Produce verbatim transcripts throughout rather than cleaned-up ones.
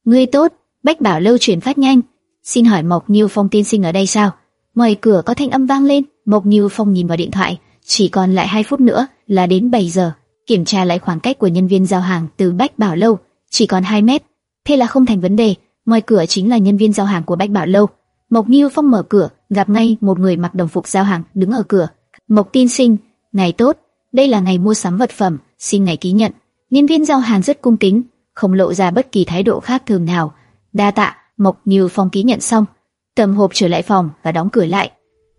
Ngươi tốt, Bách Bảo Lâu chuyển phát nhanh. Xin hỏi Mộc Như Phong tiên sinh ở đây sao? Ngoài cửa có thanh âm vang lên. Mộc Như Phong nhìn vào điện thoại, chỉ còn lại hai phút nữa là đến bảy giờ. Kiểm tra lại khoảng cách của nhân viên giao hàng từ Bách Bảo Lâu, chỉ còn hai mét. Thế là không thành vấn đề. Ngoài cửa chính là nhân viên giao hàng của Bách Bảo Lâu. Mộc Như Phong mở cửa, gặp ngay một người mặc đồng phục giao hàng đứng ở cửa. Mộc tiên sinh, ngày tốt, đây là ngày mua sắm vật phẩm, xin ngài ký nhận. Nhân viên giao hàng rất cung kính, không lộ ra bất kỳ thái độ khác thường nào. Đa tạ. Mộc Như Phong ký nhận xong, cầm hộp trở lại phòng và đóng cửa lại.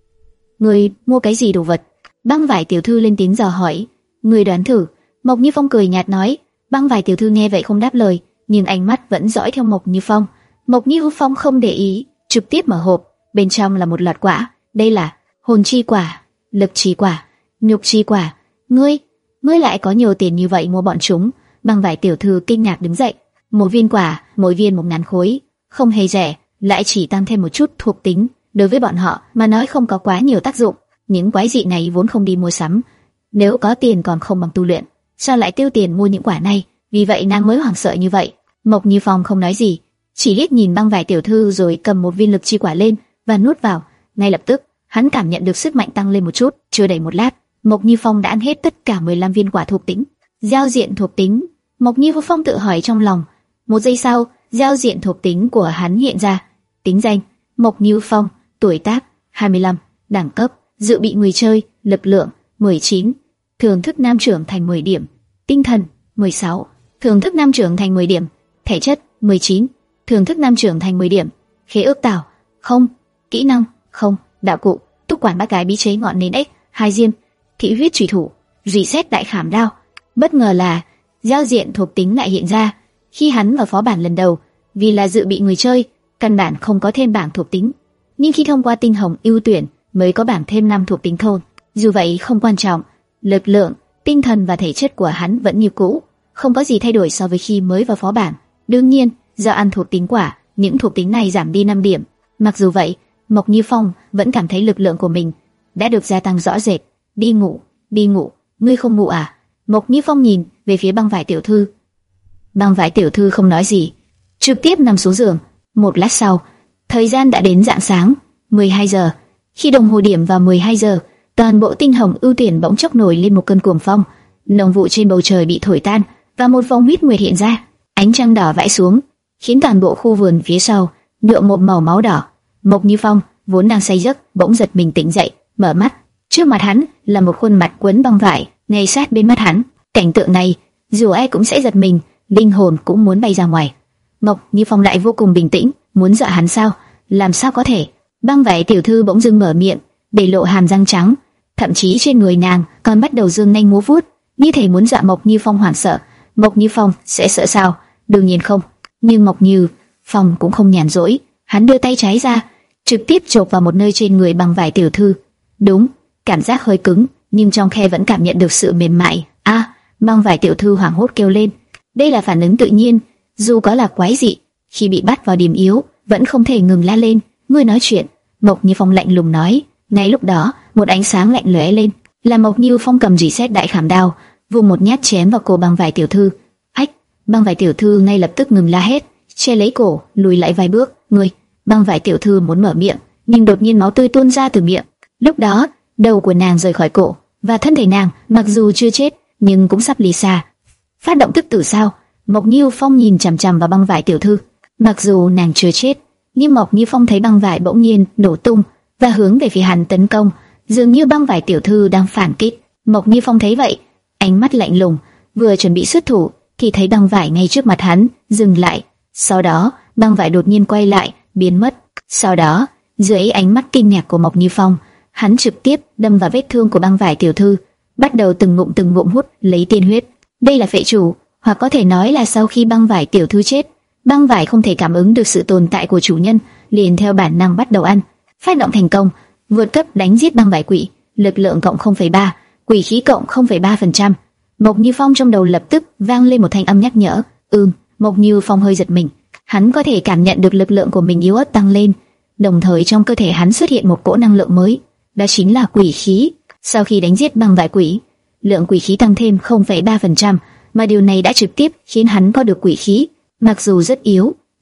Người mua cái gì đồ vật? Băng vải tiểu thư lên tiếng dò hỏi. Người đoán thử. Mộc Như Phong cười nhạt nói. Băng vải tiểu thư nghe vậy không đáp lời, nhưng ánh mắt vẫn dõi theo Mộc Như Phong. Mộc Như Phong không để ý, trực tiếp mở hộp. Bên trong là một loạt quả. Đây là hồn chi quả, lực chi quả, nhục chi quả. Ngươi, ngươi lại có nhiều tiền như vậy mua bọn chúng? Băng vải tiểu thư kinh ngạc đứng dậy. Một viên quả, mỗi viên một ngàn khối, không hề rẻ, lại chỉ tăng thêm một chút thuộc tính. Đối với bọn họ mà nói không có quá nhiều tác dụng. Những quái dị này vốn không đi mua sắm. Nếu có tiền còn không bằng tu luyện, sao lại tiêu tiền mua những quả này? Vì vậy nàng mới hoảng sợ như vậy. Mộc Như Phong không nói gì, chỉ liếc nhìn băng vải tiểu thư rồi cầm một viên lực chi quả lên và nuốt vào. Ngay lập tức, hắn cảm nhận được sức mạnh tăng lên một chút. Chưa đầy một lát, Mộc Như Phong đã ăn hết tất cả mười lăm viên quả thuộc tính. Giao diện thuộc tính. Mộc Như Phong tự hỏi trong lòng. Một giây sau, giao diện thuộc tính của hắn hiện ra. Tính danh: Mộc Như Phong, tuổi tác hai mươi lăm, đẳng cấp dự bị người chơi, lực lượng mười chín, thưởng thức nam trưởng thành mười điểm, tinh thần mười sáu, thưởng thức nam trưởng thành mười điểm, thể chất mười chín, thưởng thức nam trưởng thành mười điểm, khế ước tảo không, kỹ năng không, đạo cụ túc quản bát gái bí chế ngọn nến ếch, hai diêm, thị huyết chủy thủ, reset đại khảm đao. Bất ngờ là giao diện thuộc tính lại hiện ra. Khi hắn vào phó bản lần đầu, vì là dự bị người chơi, căn bản không có thêm bảng thuộc tính. Nhưng khi thông qua tinh hồng ưu tuyển mới có bảng thêm năm thuộc tính thôn. Dù vậy không quan trọng, lực lượng, tinh thần và thể chất của hắn vẫn như cũ, không có gì thay đổi so với khi mới vào phó bản. Đương nhiên, do ăn thuộc tính quả, những thuộc tính này giảm đi năm điểm. Mặc dù vậy, Mộc Như Phong vẫn cảm thấy lực lượng của mình đã được gia tăng rõ rệt. Đi ngủ, đi ngủ, ngươi không ngủ à? Mộc Như Phong nhìn về phía băng vải tiểu thư. Băng vải tiểu thư không nói gì, trực tiếp nằm xuống giường. Một lát sau, thời gian đã đến rạng sáng, mười hai giờ. Khi đồng hồ điểm vào mười hai giờ, toàn bộ tinh hồng ưu tuyển bỗng chốc nổi lên một cơn cuồng phong. Nồng vụ trên bầu trời bị thổi tan và một vòng huyết nguyệt hiện ra. Ánh trăng đỏ vãi xuống, khiến toàn bộ khu vườn phía sau nhuộm một màu máu đỏ. Mộc Như Phong vốn đang say giấc bỗng giật mình tỉnh dậy, mở mắt. Trước mặt hắn là một khuôn mặt quấn băng vải, ngay sát bên mắt hắn. Cảnh tượng này, dù ai cũng sẽ giật mình, linh hồn cũng muốn bay ra ngoài. Mộc Như Phong lại vô cùng bình tĩnh, muốn dọa hắn sao? Làm sao có thể? Băng vải tiểu thư bỗng dưng mở miệng, để lộ hàm răng trắng, thậm chí trên người nàng còn bắt đầu dương nanh múa vuốt, như thể muốn dọa Mộc Như Phong hoảng sợ. Mộc Như Phong sẽ sợ sao? Đương nhiên không. Nhưng Mộc Như Phong cũng không nhàn rỗi, hắn đưa tay trái ra, trực tiếp chộp vào một nơi trên người băng vải tiểu thư. Đúng, cảm giác hơi cứng, nhưng trong khe vẫn cảm nhận được sự mềm mại. A, à, băng vải tiểu thư hoảng hốt kêu lên. Đây là phản ứng tự nhiên, dù có là quái dị, khi bị bắt vào điểm yếu, vẫn không thể ngừng la lên. Ngươi nói chuyện. Mộc Như Phong lạnh lùng nói. Ngay lúc đó, một ánh sáng lạnh lóe lên, là Mộc Như Phong cầm reset đại khảm đao, vung một nhát chém vào cổ băng vải tiểu thư. Ách! Băng vải tiểu thư ngay lập tức ngừng la hét, che lấy cổ, lùi lại vài bước. Ngươi! Băng vải tiểu thư muốn mở miệng, nhưng đột nhiên máu tươi tuôn ra từ miệng. Lúc đó, đầu của nàng rời khỏi cổ, và thân thể nàng mặc dù chưa chết, nhưng cũng sắp lìa xa. Phát động tức tử sao? Mộc Như Phong nhìn chằm chằm vào băng vải tiểu thư. Mặc dù nàng chưa chết, nhưng Mộc Như Phong thấy băng vải bỗng nhiên nổ tung và hướng về phía hắn tấn công, dường như băng vải tiểu thư đang phản kích. Mộc Như Phong thấy vậy, ánh mắt lạnh lùng, vừa chuẩn bị xuất thủ thì thấy băng vải ngay trước mặt hắn dừng lại. Sau đó, băng vải đột nhiên quay lại, biến mất. Sau đó, dưới ánh mắt kinh ngạc của Mộc Như Phong, hắn trực tiếp đâm vào vết thương của băng vải tiểu thư, bắt đầu từng ngụm từng ngụm hút lấy tiên huyết. Đây là phệ chủ, hoặc có thể nói là sau khi băng vải tiểu thư chết, băng vải không thể cảm ứng được sự tồn tại của chủ nhân, liền theo bản năng bắt đầu ăn. Phát động thành công, vượt cấp đánh giết băng vải quỷ, lực lượng cộng không phẩy ba, quỷ khí cộng không phẩy ba phần trăm. Mộc Như Phong trong đầu lập tức vang lên một thanh âm nhắc nhở. Ừm, Mộc Như Phong hơi giật mình, hắn có thể cảm nhận được lực lượng của mình yếu ớt tăng lên, đồng thời trong cơ thể hắn xuất hiện một cỗ năng lượng mới, đó chính là quỷ khí. Sau khi đánh giết băng vải quỷ, lượng quỷ khí tăng thêm không phẩy ba phần trăm, mà điều này đã trực tiếp khiến hắn có được quỷ khí. Mặc dù rất yếu,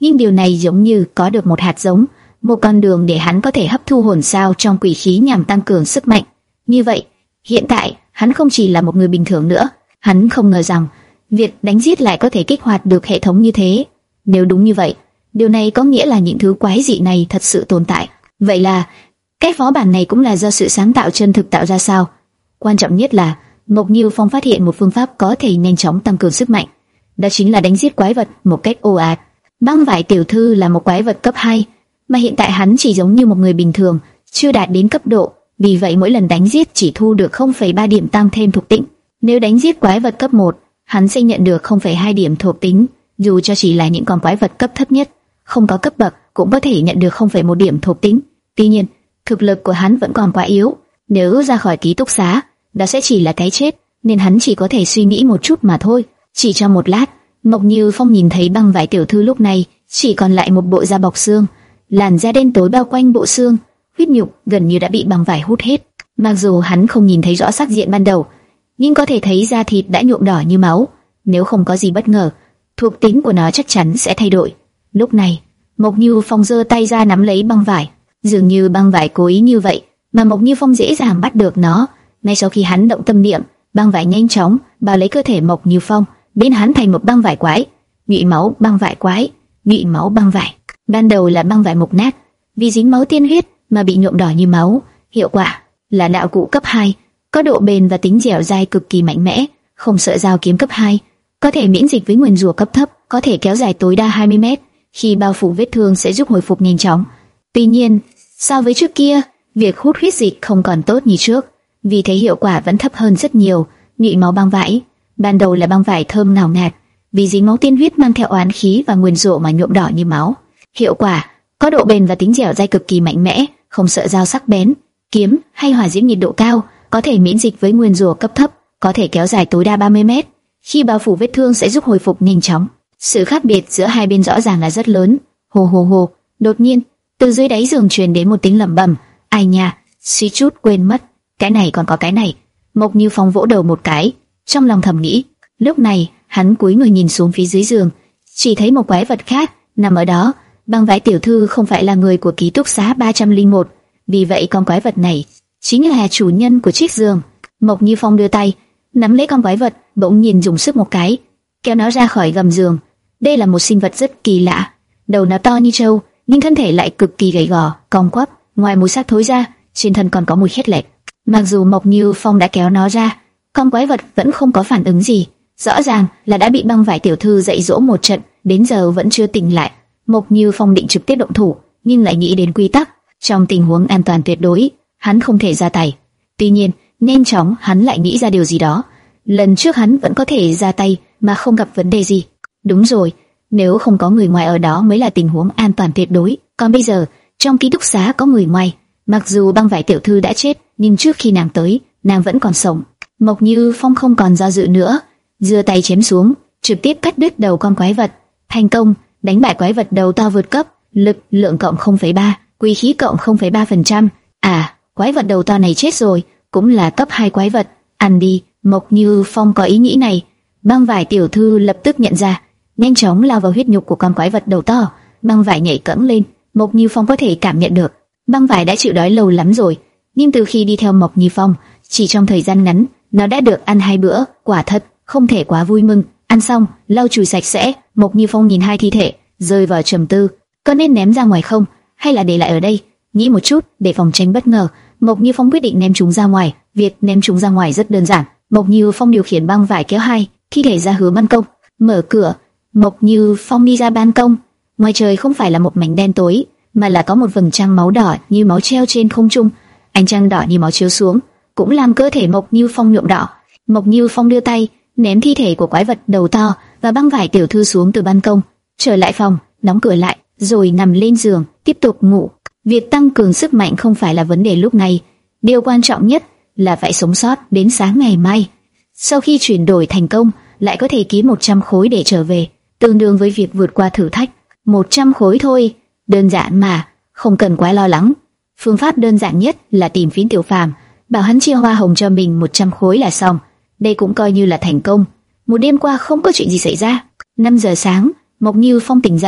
nhưng điều này giống như có được một hạt giống, một con đường để hắn có thể hấp thu hồn sao trong quỷ khí nhằm tăng cường sức mạnh. Như vậy, hiện tại hắn không chỉ là một người bình thường nữa. Hắn không ngờ rằng việc đánh giết lại có thể kích hoạt được hệ thống như thế. Nếu đúng như vậy, điều này có nghĩa là những thứ quái dị này thật sự tồn tại. Vậy là cái phó bản này cũng là do sự sáng tạo chân thực tạo ra sao? Quan trọng nhất là Mộc Như Phong phát hiện một phương pháp có thể nhanh chóng tăng cường sức mạnh. Đó chính là đánh giết quái vật một cách ồ ạt. Băng Vải Tiểu Thư là một quái vật cấp hai, mà hiện tại hắn chỉ giống như một người bình thường, chưa đạt đến cấp độ. Vì vậy mỗi lần đánh giết chỉ thu được không phẩy ba điểm tăng thêm thuộc tính. Nếu đánh giết quái vật cấp một, hắn sẽ nhận được không phẩy hai điểm thuộc tính. Dù cho chỉ là những con quái vật cấp thấp nhất, không có cấp bậc, cũng có thể nhận được không phẩy một điểm thuộc tính. Tuy nhiên, thực lực của hắn vẫn còn quá yếu. Nếu ra khỏi ký túc xá, đó sẽ chỉ là cái chết, nên hắn chỉ có thể suy nghĩ một chút mà thôi. Chỉ trong một lát, Mộc Như Phong nhìn thấy Băng Vải Tiểu Thư lúc này chỉ còn lại một bộ da bọc xương, làn da đen tối bao quanh bộ xương, huyết nhục gần như đã bị băng vải hút hết. Mặc dù hắn không nhìn thấy rõ sắc diện ban đầu, nhưng có thể thấy da thịt đã nhuộm đỏ như máu. Nếu không có gì bất ngờ, thuộc tính của nó chắc chắn sẽ thay đổi. Lúc này, Mộc Như Phong giơ tay ra nắm lấy băng vải, dường như băng vải cố ý như vậy mà Mộc Như Phong dễ dàng bắt được nó. Ngay sau khi hắn động tâm niệm, băng vải nhanh chóng bao lấy cơ thể Mộc Như Phong, biến hắn thành một băng vải quái. Nhụy máu băng vải quái, nhụy máu băng vải. Ban đầu là băng vải mục nát, vì dính máu tiên huyết mà bị nhuộm đỏ như máu. Hiệu quả là đạo cụ cấp hai, có độ bền và tính dẻo dai cực kỳ mạnh mẽ, không sợ dao kiếm cấp hai, có thể miễn dịch với nguyền rủa cấp thấp, có thể kéo dài tối đa hai mươi mét, khi bao phủ vết thương sẽ giúp hồi phục nhanh chóng. Tuy nhiên, so với trước kia, việc hút huyết dịch không còn tốt như trước, vì thế hiệu quả vẫn thấp hơn rất nhiều. Nhụy máu băng vải ban đầu là băng vải thơm ngào ngạt, vì dính máu tiên huyết mang theo oán khí và nguyền rủa mà nhuộm đỏ như máu. Hiệu quả có độ bền và tính dẻo dai cực kỳ mạnh mẽ, không sợ dao sắc bén, kiếm hay hỏa diễm nhiệt độ cao, có thể miễn dịch với nguyền rủa cấp thấp, có thể kéo dài tối đa ba mươi mét, khi bao phủ vết thương sẽ giúp hồi phục nhanh chóng. Sự khác biệt giữa hai bên rõ ràng là rất lớn. Hồ hồ hồ, đột nhiên từ dưới đáy giường truyền đến một tiếng lẩm bẩm. Ai nha, suýt chút quên mất, cái này còn có cái này. Mộc Như Phong vỗ đầu một cái, trong lòng thầm nghĩ. Lúc này hắn cúi người nhìn xuống phía dưới giường, chỉ thấy một quái vật khác nằm ở đó. Băng Vải Tiểu Thư không phải là người của ký túc xá ba không một, vì vậy con quái vật này chính là chủ nhân của chiếc giường. Mộc Như Phong đưa tay nắm lấy con quái vật, bỗng nhiên dùng sức một cái, kéo nó ra khỏi gầm giường. Đây là một sinh vật rất kỳ lạ, đầu nó to như trâu, nhưng thân thể lại cực kỳ gầy gò, cong quắp. Ngoài mùi xác thối ra, trên thân còn có mùi khét lẹt. Mặc dù Mộc Như Phong đã kéo nó ra, con quái vật vẫn không có phản ứng gì. Rõ ràng là đã bị Băng Vải Tiểu Thư dạy dỗ một trận, đến giờ vẫn chưa tỉnh lại. Mộc Như Phong định trực tiếp động thủ, nhưng lại nghĩ đến quy tắc, trong tình huống an toàn tuyệt đối, hắn không thể ra tay. Tuy nhiên, nhanh chóng hắn lại nghĩ ra điều gì đó. Lần trước hắn vẫn có thể ra tay mà không gặp vấn đề gì. Đúng rồi, nếu không có người ngoài ở đó mới là tình huống an toàn tuyệt đối. Còn bây giờ, trong ký túc xá có người ngoài. Mặc dù Băng Vải Tiểu Thư đã chết, nhưng trước khi nàng tới, nàng vẫn còn sống. Mộc Như Phong không còn do dự nữa, giơ tay chém xuống, trực tiếp cắt đứt đầu con quái vật. Thành công, đánh bại quái vật đầu to vượt cấp, lực lượng cộng không phẩy ba, quý khí cộng không phẩy ba phần trăm. À, quái vật đầu to này chết rồi, cũng là cấp hai quái vật. Ăn đi. Mộc Như Phong có ý nghĩ này, Băng Vải Tiểu Thư lập tức nhận ra, nhanh chóng lao vào huyết nhục của con quái vật đầu to. Băng Vải nhảy cẫng lên, Mộc Như Phong có thể cảm nhận được, Băng Vải đã chịu đói lâu lắm rồi, nhưng từ khi đi theo Mộc Như Phong, chỉ trong thời gian ngắn, nó đã được ăn hai bữa, quả thật không thể quá vui mừng. Ăn xong, lau chùi sạch sẽ, Mộc Như Phong nhìn hai thi thể, rơi vào trầm tư, có nên ném ra ngoài không, hay là để lại ở đây? Nghĩ một chút, để phòng tránh bất ngờ, Mộc Như Phong quyết định ném chúng ra ngoài. Việc ném chúng ra ngoài rất đơn giản. Mộc Như Phong điều khiển băng vải kéo hai thi thể ra hướng ban công, mở cửa. Mộc Như Phong đi ra ban công. Ngoài trời không phải là một mảnh đen tối, mà là có một vầng trăng máu đỏ như máu treo trên không trung. Ánh trăng đỏ như máu chiếu xuống, cũng làm cơ thể Mộc Như Phong nhuộm đỏ. Mộc Như Phong đưa tay ném thi thể của quái vật đầu to và Băng Vải Tiểu Thư xuống từ ban công, trở lại phòng, đóng cửa lại, rồi nằm lên giường tiếp tục ngủ. Việc tăng cường sức mạnh không phải là vấn đề lúc này, điều quan trọng nhất là phải sống sót đến sáng ngày mai. Sau khi chuyển đổi thành công, lại có thể kiếm một trăm khối để trở về, tương đương với việc vượt qua thử thách. một trăm khối thôi, đơn giản mà, không cần quá lo lắng. Phương pháp đơn giản nhất là tìm Phiến Tiểu Phàm, bảo hắn chia hoa hồng cho mình một trăm khối là xong. Đây cũng coi như là thành công. Một đêm qua không có chuyện gì xảy ra. năm giờ sáng, Mộc Như Phong tỉnh dậy,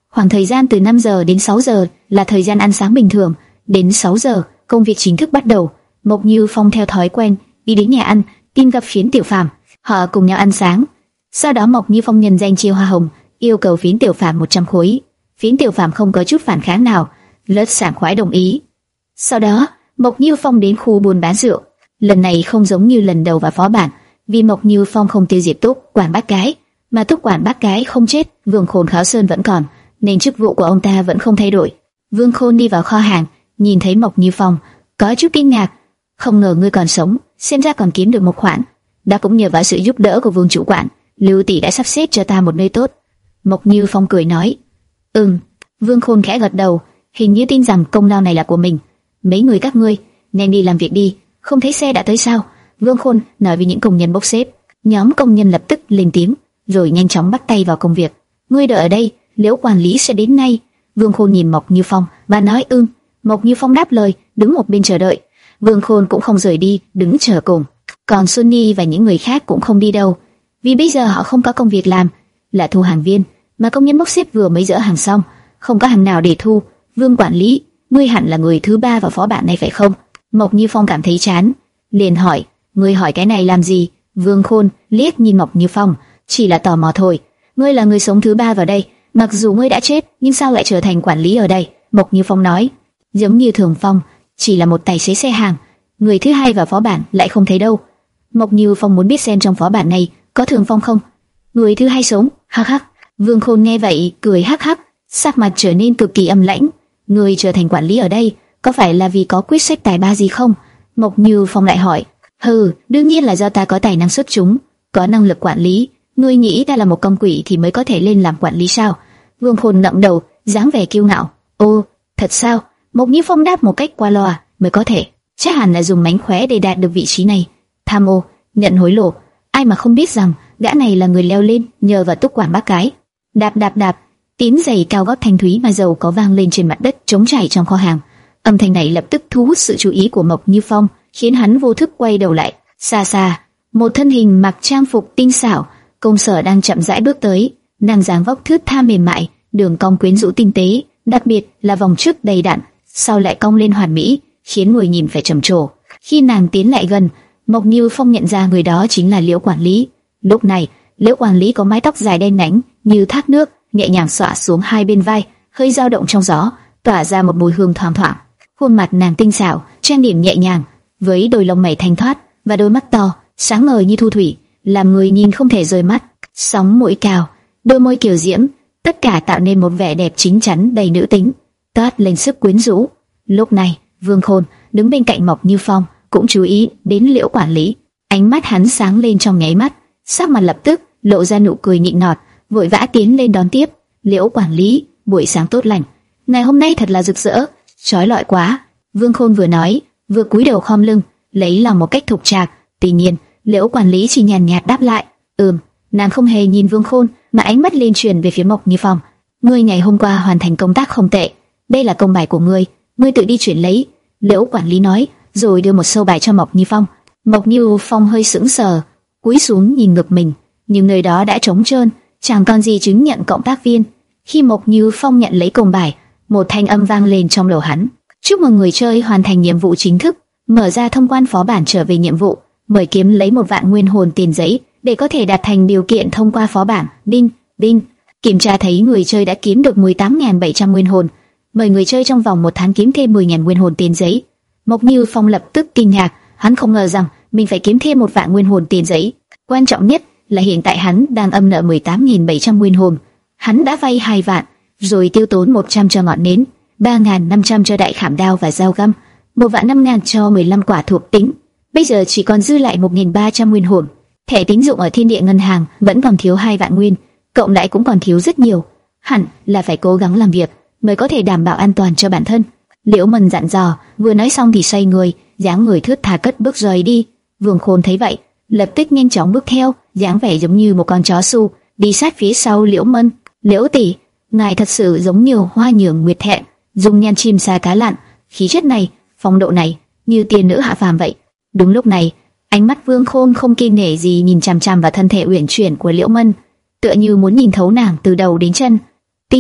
Khoảng thời gian từ năm giờ đến sáu giờ là thời gian ăn sáng bình thường. Đến sáu giờ, công việc chính thức bắt đầu. Mộc Như Phong theo thói quen đi đến nhà ăn, tìm gặp Phiến Tiểu Phàm. Họ cùng nhau ăn sáng. Sau đó Mộc Như Phong nhân danh chiêu hoa hồng, yêu cầu Phiến Tiểu Phàm một trăm khối. Phiến Tiểu Phàm không có chút phản kháng nào, rất sảng khoái đồng ý. Sau đó, Mộc Như Phong đến khu buôn bán rượu. Lần này không giống như lần đầu vào phó bản, vì Mộc Như Phong không tiêu diệt Túc Quản Bác Cái, mà Túc Quản Bác Cái không chết, Vương Khôn Kháo Sơn vẫn còn, nên chức vụ của ông ta vẫn không thay đổi. Vương Khôn đi vào kho hàng, nhìn thấy Mộc Như Phong, có chút kinh ngạc. Không ngờ ngươi còn sống, xem ra còn kiếm được một khoản. Đã cũng nhờ vào sự giúp đỡ của Vương chủ quản, Lưu tỷ đã sắp xếp cho ta một nơi tốt. Mộc Như Phong cười nói. Ừm. Vương Khôn khẽ gật đầu, hình như tin rằng công lao này là của mình. Mấy người các ngươi nên đi làm việc đi, không thấy xe đã tới sao? Vương Khôn nói với những công nhân bốc xếp. Nhóm công nhân lập tức lên tiếng, rồi nhanh chóng bắt tay vào công việc. Ngươi đợi ở đây, Liễu quản lý sẽ đến ngay. Vương Khôn nhìn Mộc Như Phong và nói ưng. Mộc Như Phong đáp lời, đứng một bên chờ đợi. Vương Khôn cũng không rời đi, đứng chờ cùng. Còn Sunny và những người khác cũng không đi đâu, vì bây giờ họ không có công việc làm, là thu hàng viên, mà công nhân bốc xếp vừa mới dỡ hàng xong, không có hàng nào để thu. Vương quản lý, ngươi hẳn là người thứ ba vào phó bản này phải không? Mộc Như Phong cảm thấy chán, liền hỏi, ngươi hỏi cái này làm gì? Vương Khôn liếc nhìn Mộc Như Phong, chỉ là tò mò thôi. Ngươi là người sống thứ ba vào đây, mặc dù ngươi đã chết, nhưng sao lại trở thành quản lý ở đây? Mộc Như Phong nói, giống như Thường Phong, chỉ là một tài xế xe hàng, người thứ hai vào phó bản lại không thấy đâu. Mộc Như Phong muốn biết xem trong phó bản này có Thường Phong không? Người thứ hai sống? Hắc hắc. Vương Khôn nghe vậy cười hắc hắc, sắc mặt trở nên cực kỳ âm lãnh. Người trở thành quản lý ở đây có phải là vì có quyết sách tài ba gì không? Mộc Như Phong lại hỏi. Hừ, đương nhiên là do ta có tài năng xuất chúng, có năng lực quản lý. Ngươi nghĩ ta là một con quỷ thì mới có thể lên làm quản lý sao? Vương Khôn ngậm đầu, dáng vẻ kiêu ngạo. Ô, thật sao? Mộc Như Phong đáp một cách qua loa, mới có thể. Chắc hẳn là dùng mánh khóe để đạt được vị trí này. Tham ô, nhận hối lộ, ai mà không biết rằng gã này là người leo lên nhờ vào Túc Quản Bác Cái. Đạp đạp đạp, tiếng giày cao gót thanh thúy mà giàu có vang lên trên mặt đất trống trải trong kho hàng. Âm thanh này lập tức thu hút sự chú ý của Mộc Như Phong, khiến hắn vô thức quay đầu lại. Xa xa, một thân hình mặc trang phục tinh xảo, công sở đang chậm rãi bước tới. Nàng dáng vóc thướt tha mềm mại, đường cong quyến rũ tinh tế, đặc biệt là vòng trước đầy đặn, sau lại cong lên hoàn mỹ, khiến người nhìn phải trầm trồ. Khi nàng tiến lại gần, Mộc Như Phong nhận ra người đó chính là Liễu quản lý. Lúc này, Liễu quản lý có mái tóc dài đen nhánh như thác nước, nhẹ nhàng xõa xuống hai bên vai, hơi dao động trong gió, tỏa ra một mùi hương thoang thoảng. Khuôn mặt nàng tinh xảo, trang điểm nhẹ nhàng, với đôi lông mày thanh thoát và đôi mắt to, sáng ngời như thu thủy, làm người nhìn không thể rời mắt. Sóng mũi cao, đôi môi kiều diễm, tất cả tạo nên một vẻ đẹp chín chắn đầy nữ tính, toát lên sức quyến rũ. Lúc này, Vương Khôn đứng bên cạnh Mộc Như Phong cũng chú ý đến Liễu quản lý, ánh mắt hắn sáng lên trong nháy mắt, sắc mặt lập tức lộ ra nụ cười nịnh nọt, vội vã tiến lên đón tiếp. Liễu quản lý, buổi sáng tốt lành, ngày hôm nay thật là rực rỡ, chói lọi quá. Vương Khôn vừa nói, vừa cúi đầu khom lưng, lấy lòng một cách thục trạc. Tuy nhiên, Liễu quản lý chỉ nhàn nhạt đáp lại, ừm. Nàng không hề nhìn Vương Khôn, mà ánh mắt lên truyền về phía Mộc Như Phong. Ngươi ngày hôm qua hoàn thành công tác không tệ, đây là công bài của ngươi, ngươi tự đi chuyển lấy. Liễu quản lý nói, rồi đưa một sâu bài cho Mộc Như Phong. Mộc Như Phong hơi sững sờ, cúi xuống nhìn ngực mình, nhưng nơi đó đã trống trơn, chẳng còn gì chứng nhận cộng tác viên. Khi Mộc Như Phong nhận lấy công bài, một thanh âm vang lên trong đầu hắn: chúc mừng người chơi hoàn thành nhiệm vụ chính thức, mở ra thông quan phó bản trở về nhiệm vụ, mời kiếm lấy một vạn nguyên hồn tiền giấy để có thể đạt thành điều kiện thông qua phó bản. Đinh, đinh, kiểm tra thấy người chơi đã kiếm được mười tám nghìn bảy trăm nguyên hồn, mời người chơi trong vòng một tháng kiếm thêm mười nghìn nguyên hồn tiền giấy. Mộc Như Phong lập tức kinh ngạc, hắn không ngờ rằng mình phải kiếm thêm một vạn nguyên hồn tiền giấy. Quan trọng nhất là hiện tại hắn đang âm nợ mười tám nghìn bảy trăm nguyên hồn. Hắn đã vay hai vạn, rồi tiêu tốn một trăm cho ngọn nến, ba nghìn năm trăm cho đại khảm đao và dao găm, một vạn năm nghìn cho mười lăm quả thuộc tính. Bây giờ chỉ còn dư lại một nghìn ba trăm nguyên hồn. Thẻ tín dụng ở Thiên Địa ngân hàng vẫn còn thiếu hai vạn nguyên, cộng lại cũng còn thiếu rất nhiều. Hẳn là phải cố gắng làm việc mới có thể đảm bảo an toàn cho bản thân. Liễu Mân dặn dò, vừa nói xong thì xoay người, dáng người thướt tha cất bước rời đi. Vương Khôn thấy vậy, lập tức nhanh chóng bước theo, dáng vẻ giống như một con chó su, đi sát phía sau Liễu Mân. Liễu tỷ, ngài thật sự giống như hoa nhường nguyệt thẹn, dung nhan chim sa cá lặn, khí chất này, phong độ này, như tiên nữ hạ phàm vậy. Đúng lúc này, ánh mắt Vương Khôn không kiêng nể gì nhìn chằm chằm vào thân thể uyển chuyển của Liễu Mân, tựa như muốn nhìn thấu nàng từ đầu đến chân. Tuy nhiên,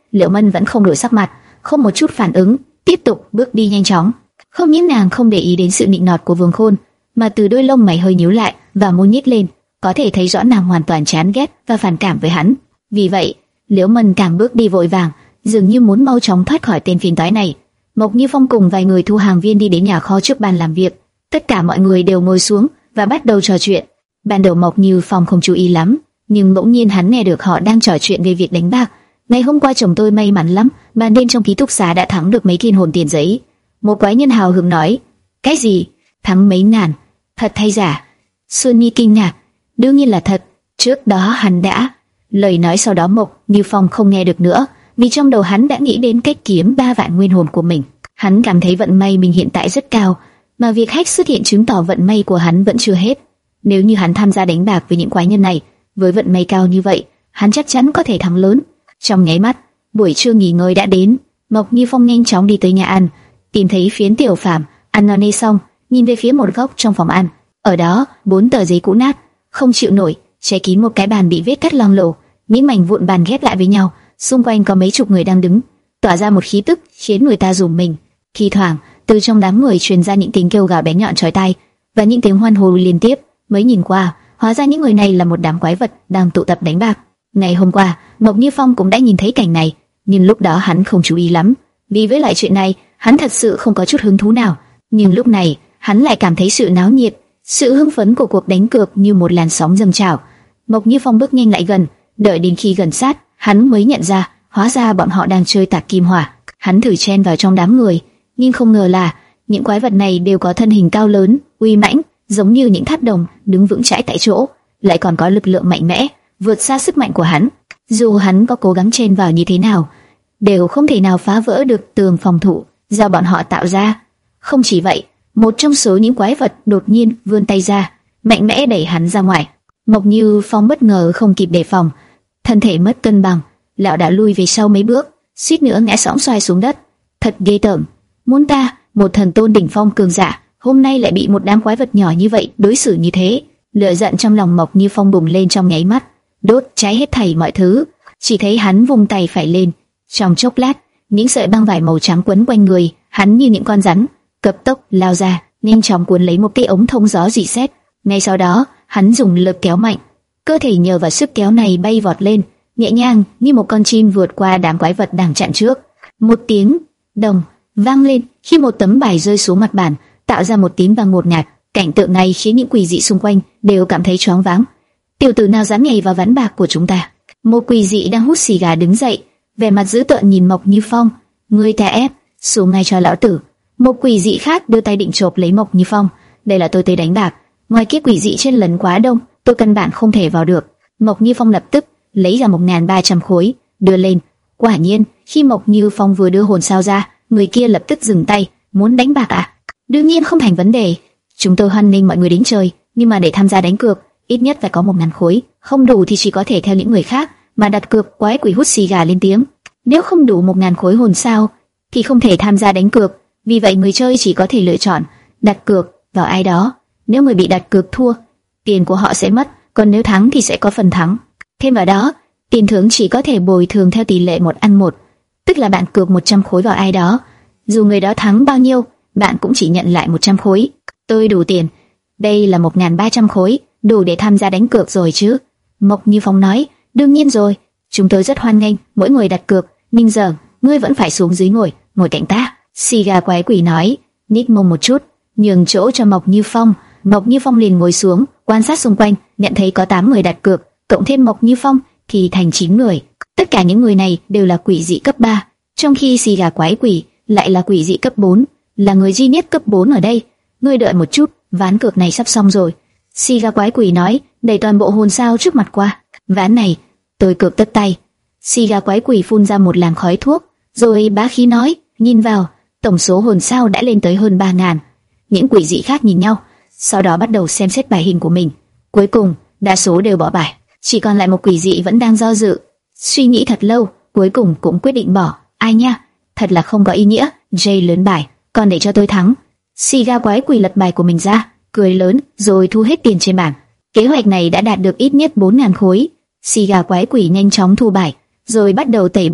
Liễu Mân vẫn không đổi sắc mặt, không một chút phản ứng, tiếp tục bước đi nhanh chóng. Không những nàng không để ý đến sự nịnh nọt của Vương Khôn, mà từ đôi lông mày hơi nhíu lại và môi nhếch lên, có thể thấy rõ nàng hoàn toàn chán ghét và phản cảm với hắn. Vì vậy, Liễu Mân càng bước đi vội vàng, dường như muốn mau chóng thoát khỏi tên phiền toái này. Mộc Như Phong cùng vài người thu hàng viên đi đến nhà kho trước bàn làm việc. Tất cả mọi người đều ngồi xuống và bắt đầu trò chuyện. Ban đầu Mộc Như Phong không chú ý lắm, nhưng bỗng nhiên hắn nghe được họ đang trò chuyện về việc đánh bạc. Ngày hôm qua chồng tôi may mắn lắm, ban đêm trong ký túc xá đã thắng được mấy thiên hồn tiền giấy. Một quái nhân hào hứng nói, cái gì? Thắng mấy ngàn? Thật hay giả? Xuân Mi kinh ngạc, đương nhiên là thật. Trước đó hắn đã... Lời nói sau đó Mộc Như Phong không nghe được nữa, vì trong đầu hắn đã nghĩ đến cách kiếm ba vạn nguyên hồn của mình. Hắn cảm thấy vận may mình hiện tại rất cao, mà việc hack xuất hiện chứng tỏ vận may của hắn vẫn chưa hết. Nếu như hắn tham gia đánh bạc với những quái nhân này, với vận may cao như vậy, hắn chắc chắn có thể thắng lớn. Trong nháy mắt, buổi trưa nghỉ ngơi đã đến. Mộc Như Phong nhanh chóng đi tới nhà ăn, tìm thấy Phiến Tiểu Phàm ăn no nê xong, nhìn về phía một góc trong phòng ăn. Ở đó, bốn tờ giấy cũ nát, không chịu nổi, che kín một cái bàn bị vết cắt loang lổ, những mảnh vụn bàn ghép lại với nhau. Xung quanh có mấy chục người đang đứng, tỏa ra một khí tức khiến người ta rùng mình. Khi thoảng, từ trong đám người truyền ra những tiếng kêu gào bén nhọn chói tai và những tiếng hoan hô liên tiếp. Mới nhìn qua, hóa ra những người này là một đám quái vật đang tụ tập đánh bạc. Ngày hôm qua, Mộc Như Phong cũng đã nhìn thấy cảnh này, nhưng lúc đó hắn không chú ý lắm, vì với lại chuyện này, hắn thật sự không có chút hứng thú nào. Nhưng lúc này, hắn lại cảm thấy sự náo nhiệt, sự hưng phấn của cuộc đánh cược như một làn sóng dâng trào. Mộc Như Phong bước nhanh lại gần, đợi đến khi gần sát, hắn mới nhận ra, hóa ra bọn họ đang chơi tạc kim hỏa. Hắn thử chen vào trong đám người, nhưng không ngờ là những quái vật này đều có thân hình cao lớn, uy mãnh, giống như những tháp đồng đứng vững chãi tại chỗ, lại còn có lực lượng mạnh mẽ, vượt xa sức mạnh của hắn. Dù hắn có cố gắng chen vào như thế nào, đều không thể nào phá vỡ được tường phòng thủ do bọn họ tạo ra. Không chỉ vậy, một trong số những quái vật đột nhiên vươn tay ra, mạnh mẽ đẩy hắn ra ngoài. Mộc Như Phong bất ngờ không kịp đề phòng, thân thể mất cân bằng, lão đã lui về sau mấy bước, suýt nữa ngã sõng xoài xuống đất. Thật ghê tởm, muốn ta, một thần tôn đỉnh phong cường giả, hôm nay lại bị một đám quái vật nhỏ như vậy đối xử như thế. Lửa giận trong lòng Mộc Như Phong bùng lên trong nháy mắt, đốt cháy hết thảy mọi thứ. Chỉ thấy hắn vung tay phải lên, trong chốc lát, những sợi băng vải màu trắng quấn quanh người hắn như những con rắn, cấp tốc lao ra, nhanh chóng cuốn lấy một cái ống thông gió rỉ sét. Ngay sau đó, hắn dùng lực kéo mạnh, cơ thể nhờ vào sức kéo này bay vọt lên, nhẹ nhàng như một con chim vượt qua đám quái vật đang chặn trước. Một tiếng đồng vang lên khi một tấm bài rơi xuống mặt bàn, tạo ra một tiếng vang ngột ngạt. Cảnh tượng này khiến những quỷ dị xung quanh đều cảm thấy choáng váng. Tiểu tử nào dám nhảy vào ván bạc của chúng ta? Một quỷ dị đang hút xì gà đứng dậy, vẻ mặt dữ tợn nhìn Mộc Như Phong. Ngươi ta ép, xuống ngay cho lão tử. Một quỷ dị khác đưa tay định chộp lấy Mộc Như Phong. Đây là tôi tới đánh bạc, ngoài kia quỷ dị trên lấn quá đông, tôi căn bản không thể vào được. Mộc Như Phong lập tức lấy ra một ngàn ba trăm khối, đưa lên. Quả nhiên, khi Mộc Như Phong vừa đưa hồn sao ra, người kia lập tức dừng tay. Muốn đánh bạc à? Đương nhiên không thành vấn đề. Chúng tôi hoan nghênh mọi người đến chơi, nhưng mà để tham gia đánh cược, ít nhất phải có một ngàn khối, không đủ thì chỉ có thể theo những người khác mà đặt cược. Quái quỷ hút xì gà lên tiếng. Nếu không đủ một ngàn khối hồn sao, thì không thể tham gia đánh cược. Vì vậy người chơi chỉ có thể lựa chọn đặt cược vào ai đó. Nếu người bị đặt cược thua, tiền của họ sẽ mất, còn nếu thắng thì sẽ có phần thắng. Thêm vào đó, tiền thưởng chỉ có thể bồi thường theo tỷ lệ một ăn một, tức là bạn cược một trăm khối vào ai đó, dù người đó thắng bao nhiêu, bạn cũng chỉ nhận lại một trăm khối. Tôi đủ tiền, đây là một ngàn ba trăm khối, đủ để tham gia đánh cược rồi chứ? Mộc Như Phong nói, đương nhiên rồi, chúng tôi rất hoan nghênh mỗi người đặt cược, nhưng giờ ngươi vẫn phải xuống dưới ngồi, ngồi cạnh ta. Xì gà quái quỷ nói, nhích mông một chút, nhường chỗ cho Mộc Như Phong. Mộc Như Phong liền ngồi xuống, quan sát xung quanh, nhận thấy có tám người đặt cược, cộng thêm Mộc Như Phong thì thành chín người. Tất cả những người này đều là quỷ dị cấp ba, trong khi xì gà quái quỷ lại là quỷ dị cấp bốn, là người duy nhất cấp bốn ở đây. Ngươi đợi một chút, ván cược này sắp xong rồi. Xì gà quái quỷ nói, đẩy toàn bộ hồn sao trước mặt qua. Ván này, tôi cược tất tay. Xì gà quái quỷ phun ra một làn khói thuốc, rồi bá khí nói, nhìn vào, tổng số hồn sao đã lên tới hơn ba ngàn. Những quỷ dị khác nhìn nhau, sau đó bắt đầu xem xét bài hình của mình. Cuối cùng, đa số đều bỏ bài, chỉ còn lại một quỷ dị vẫn đang do dự. Suy nghĩ thật lâu, cuối cùng cũng quyết định bỏ. Ai nha, thật là không có ý nghĩa. Jay lớn bài, còn để cho tôi thắng. Xì gà quái quỷ lật bài của mình ra, cười lớn, rồi thu hết tiền trên bàn. Kế hoạch này đã đạt được ít nhất bốn ngàn khối. Xì gà quái quỷ nhanh chóng thu bài, rồi bắt đầu tẩy bài,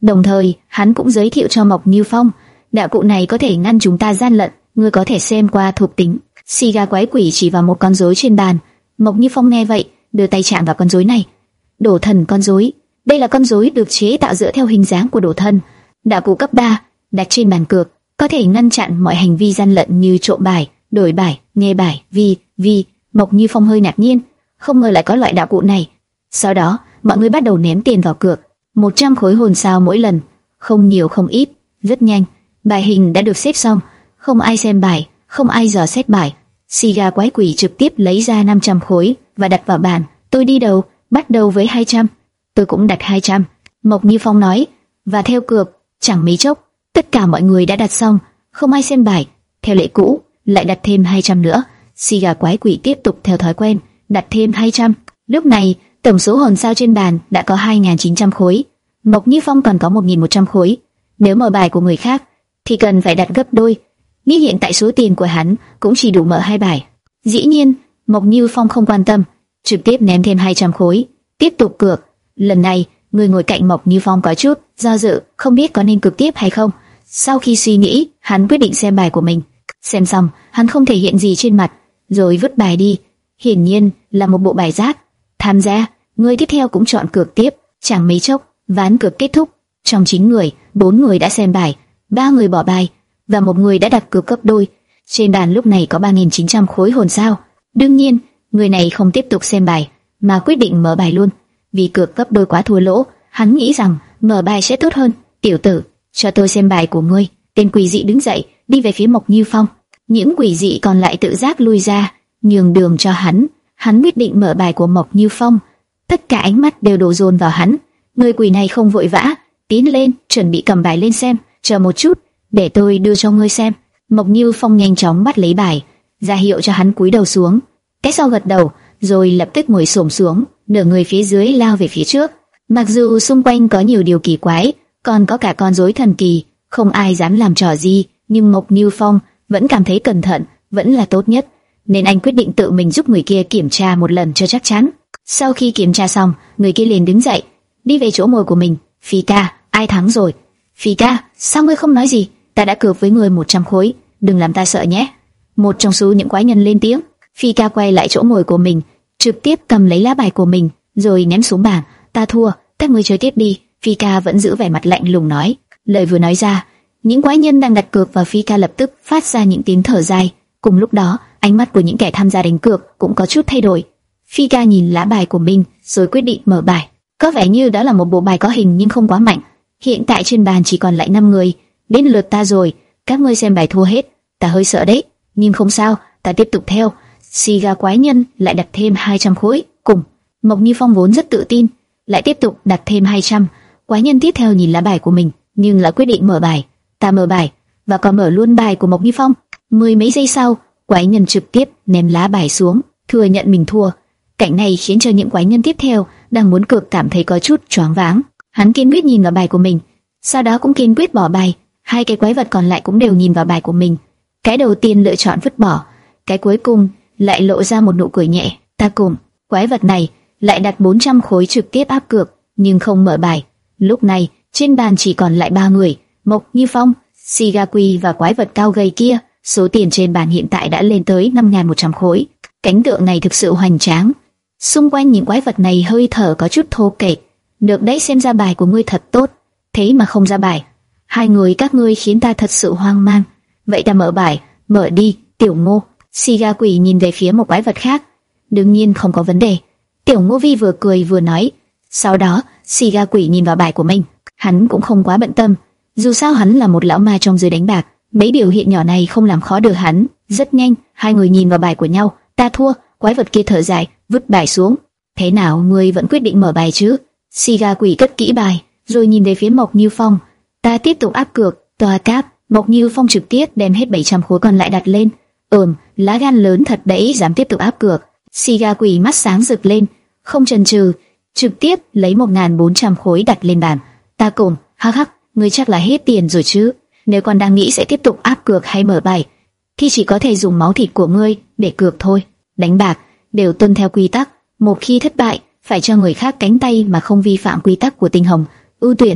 Đồng thời, hắn cũng giới thiệu cho Mộc Như Phong, đạo cụ này có thể ngăn chúng ta gian lận, ngươi có thể xem qua thuộc tính. Xì gà quái quỷ chỉ vào một con rối trên bàn. Mộc Như Phong nghe vậy, đưa tay chạm vào con rối này. Đổ thần con rối. Đây là con rối được chế tạo dựa theo hình dáng của đổ thần. Đạo cụ cấp ba, đặt trên bàn cược, có thể ngăn chặn mọi hành vi gian lận như trộm bài, đổi bài, nghe bài, vi, vi. Mộc Như Phong hơi ngạc nhiên, không ngờ lại có loại đạo cụ này. Sau đó, mọi người bắt đầu ném tiền vào cược. một trăm khối hồn sao mỗi lần, không nhiều không ít, rất nhanh. Bài hình đã được xếp xong, không ai xem bài, không ai dò xét bài. Xì gà quái quỷ trực tiếp lấy ra năm trăm khối và đặt vào bàn. Tôi đi đầu, bắt đầu với hai trăm. Tôi cũng đặt hai trăm. Mộc Như Phong nói, và theo cược. Chẳng mấy chốc, tất cả mọi người đã đặt xong, không ai xem bài. Theo lệ cũ, lại đặt thêm hai trăm nữa. Xì gà quái quỷ tiếp tục theo thói quen, đặt thêm hai trăm. Lúc này, tổng số hồn sao trên bàn đã có hai nghìn chín trăm khối. Mộc Như Phong còn có một nghìn một trăm khối. Nếu mở bài của người khác, thì cần phải đặt gấp đôi. Nhưng hiện tại số tiền của hắn cũng chỉ đủ mở hai bài. Dĩ nhiên, Mộc Như Phong không quan tâm, trực tiếp ném thêm hai trăm khối, tiếp tục cược. Lần này, người ngồi cạnh Mộc Như Phong có chút do dự, không biết có nên cược tiếp hay không. Sau khi suy nghĩ, hắn quyết định xem bài của mình. Xem xong, hắn không thể hiện gì trên mặt, rồi vứt bài đi. Hiển nhiên là một bộ bài rác. Tham gia, người tiếp theo cũng chọn cược tiếp. Chẳng mấy chốc, ván cược kết thúc. Trong chín người, bốn người đã xem bài, ba người bỏ bài và một người đã đặt cược gấp đôi. Trên bàn lúc này có ba nghìn chín trăm khối hồn sao. Đương nhiên, người này không tiếp tục xem bài mà quyết định mở bài luôn. Vì cược gấp đôi quá thua lỗ, hắn nghĩ rằng mở bài sẽ tốt hơn. Tiểu tử, cho tôi xem bài của ngươi. Tên quỷ dị đứng dậy, đi về phía Mộc Như Phong. Những quỷ dị còn lại tự giác lui ra, nhường đường cho hắn. Hắn quyết định mở bài của Mộc Như Phong. Tất cả ánh mắt đều đổ dồn vào hắn. Người quỷ này không vội vã, tiến lên, chuẩn bị cầm bài lên xem. Chờ một chút, để tôi đưa cho ngươi xem. Mộc Như Phong nhanh chóng bắt lấy bài, ra hiệu cho hắn cúi đầu xuống. Cái sau gật đầu, rồi lập tức ngồi xổm xuống, nửa người phía dưới lao về phía trước. Mặc dù xung quanh có nhiều điều kỳ quái, còn có cả con rối thần kỳ, không ai dám làm trò gì, nhưng Mộc Như Phong vẫn cảm thấy cẩn thận vẫn là tốt nhất, nên anh quyết định tự mình giúp người kia kiểm tra một lần cho chắc chắn. Sau khi kiểm tra xong, người kia liền đứng dậy, đi về chỗ ngồi của mình. Phi ca, ai thắng rồi? Phi ca, sao ngươi không nói gì? Ta đã cược với ngươi một trăm khối, đừng làm ta sợ nhé. Một trong số những quái nhân lên tiếng. Phi ca quay lại chỗ ngồi của mình, trực tiếp cầm lấy lá bài của mình, rồi ném xuống bàn. Ta thua, các ngươi chơi tiếp đi. Phi ca vẫn giữ vẻ mặt lạnh lùng nói. Lời vừa nói ra, những quái nhân đang đặt cược vào Phi ca lập tức phát ra những tiếng thở dài. Cùng lúc đó, ánh mắt của những kẻ tham gia đánh cược cũng có chút thay đổi. Phi ca nhìn lá bài của mình, rồi quyết định mở bài. Có vẻ như đó là một bộ bài có hình nhưng không quá mạnh. Hiện tại trên bàn chỉ còn lại năm người. Đến lượt ta rồi, các ngươi xem bài thua hết. Ta hơi sợ đấy, nhưng không sao, ta tiếp tục theo. Xì gà quái nhân lại đặt thêm hai trăm khối. Cùng, Mộc Như Phong vốn rất tự tin, lại tiếp tục đặt thêm hai trăm. Quái nhân tiếp theo nhìn lá bài của mình, nhưng lại quyết định mở bài. Ta mở bài, và còn mở luôn bài của Mộc Như Phong. Mười mấy giây sau, quái nhân trực tiếp ném lá bài xuống, thừa nhận mình thua. Cảnh này khiến cho những quái nhân tiếp theo đang muốn cược cảm thấy có chút choáng váng. Hắn kiên quyết nhìn vào bài của mình, sau đó cũng kiên quyết bỏ bài. Hai cái quái vật còn lại cũng đều nhìn vào bài của mình. Cái đầu tiên lựa chọn vứt bỏ, cái cuối cùng lại lộ ra một nụ cười nhẹ. Ta cùng, quái vật này lại đặt bốn trăm khối trực tiếp áp cược, nhưng không mở bài. Lúc này, trên bàn chỉ còn lại ba người, Mộc Như Phong, Shigaquy và quái vật cao gầy kia. Số tiền trên bàn hiện tại đã lên tới năm nghìn một trăm khối. Cảnh tượng này thực sự hoành tráng. Xung quanh những quái vật này hơi thở có chút thô kệch. Được đấy, xem ra bài của ngươi thật tốt, thế mà không ra bài. Hai người các ngươi khiến ta thật sự hoang mang. Vậy ta mở bài, mở đi, Tiểu Ngô. Shigaquy nhìn về phía một quái vật khác. Đương nhiên không có vấn đề. Tiểu Ngô Vi vừa cười vừa nói. Sau đó, Shigaquy nhìn vào bài của mình. Hắn cũng không quá bận tâm. Dù sao hắn là một lão ma trong giới đánh bạc, mấy biểu hiện nhỏ này không làm khó được hắn. Rất nhanh, hai người nhìn vào bài của nhau. Ta thua. Quái vật kia thở dài, vứt bài xuống. Thế nào, ngươi vẫn quyết định mở bài chứ? Shigaquy cất kỹ bài, rồi nhìn về phía Mộc Như Phong. Ta tiếp tục áp cược. Tòa cáp. Mộc Như Phong trực tiếp đem hết bảy trăm khối còn lại đặt lên. Ừm, lá gan lớn thật đấy, dám tiếp tục áp cược. Shigaquy mắt sáng rực lên, không chần chừ, trực tiếp lấy một nghìn bốn trăm khối đặt lên bàn. Ta cùng, hắc hắc, ngươi chắc là hết tiền rồi chứ? Nếu còn đang nghĩ sẽ tiếp tục áp cược hay mở bài, thì chỉ có thể dùng máu thịt của ngươi để cược thôi. Đánh bạc đều tuân theo quy tắc, một khi thất bại phải cho người khác cánh tay mà không vi phạm quy tắc của tinh hồng. Ưu tuyển,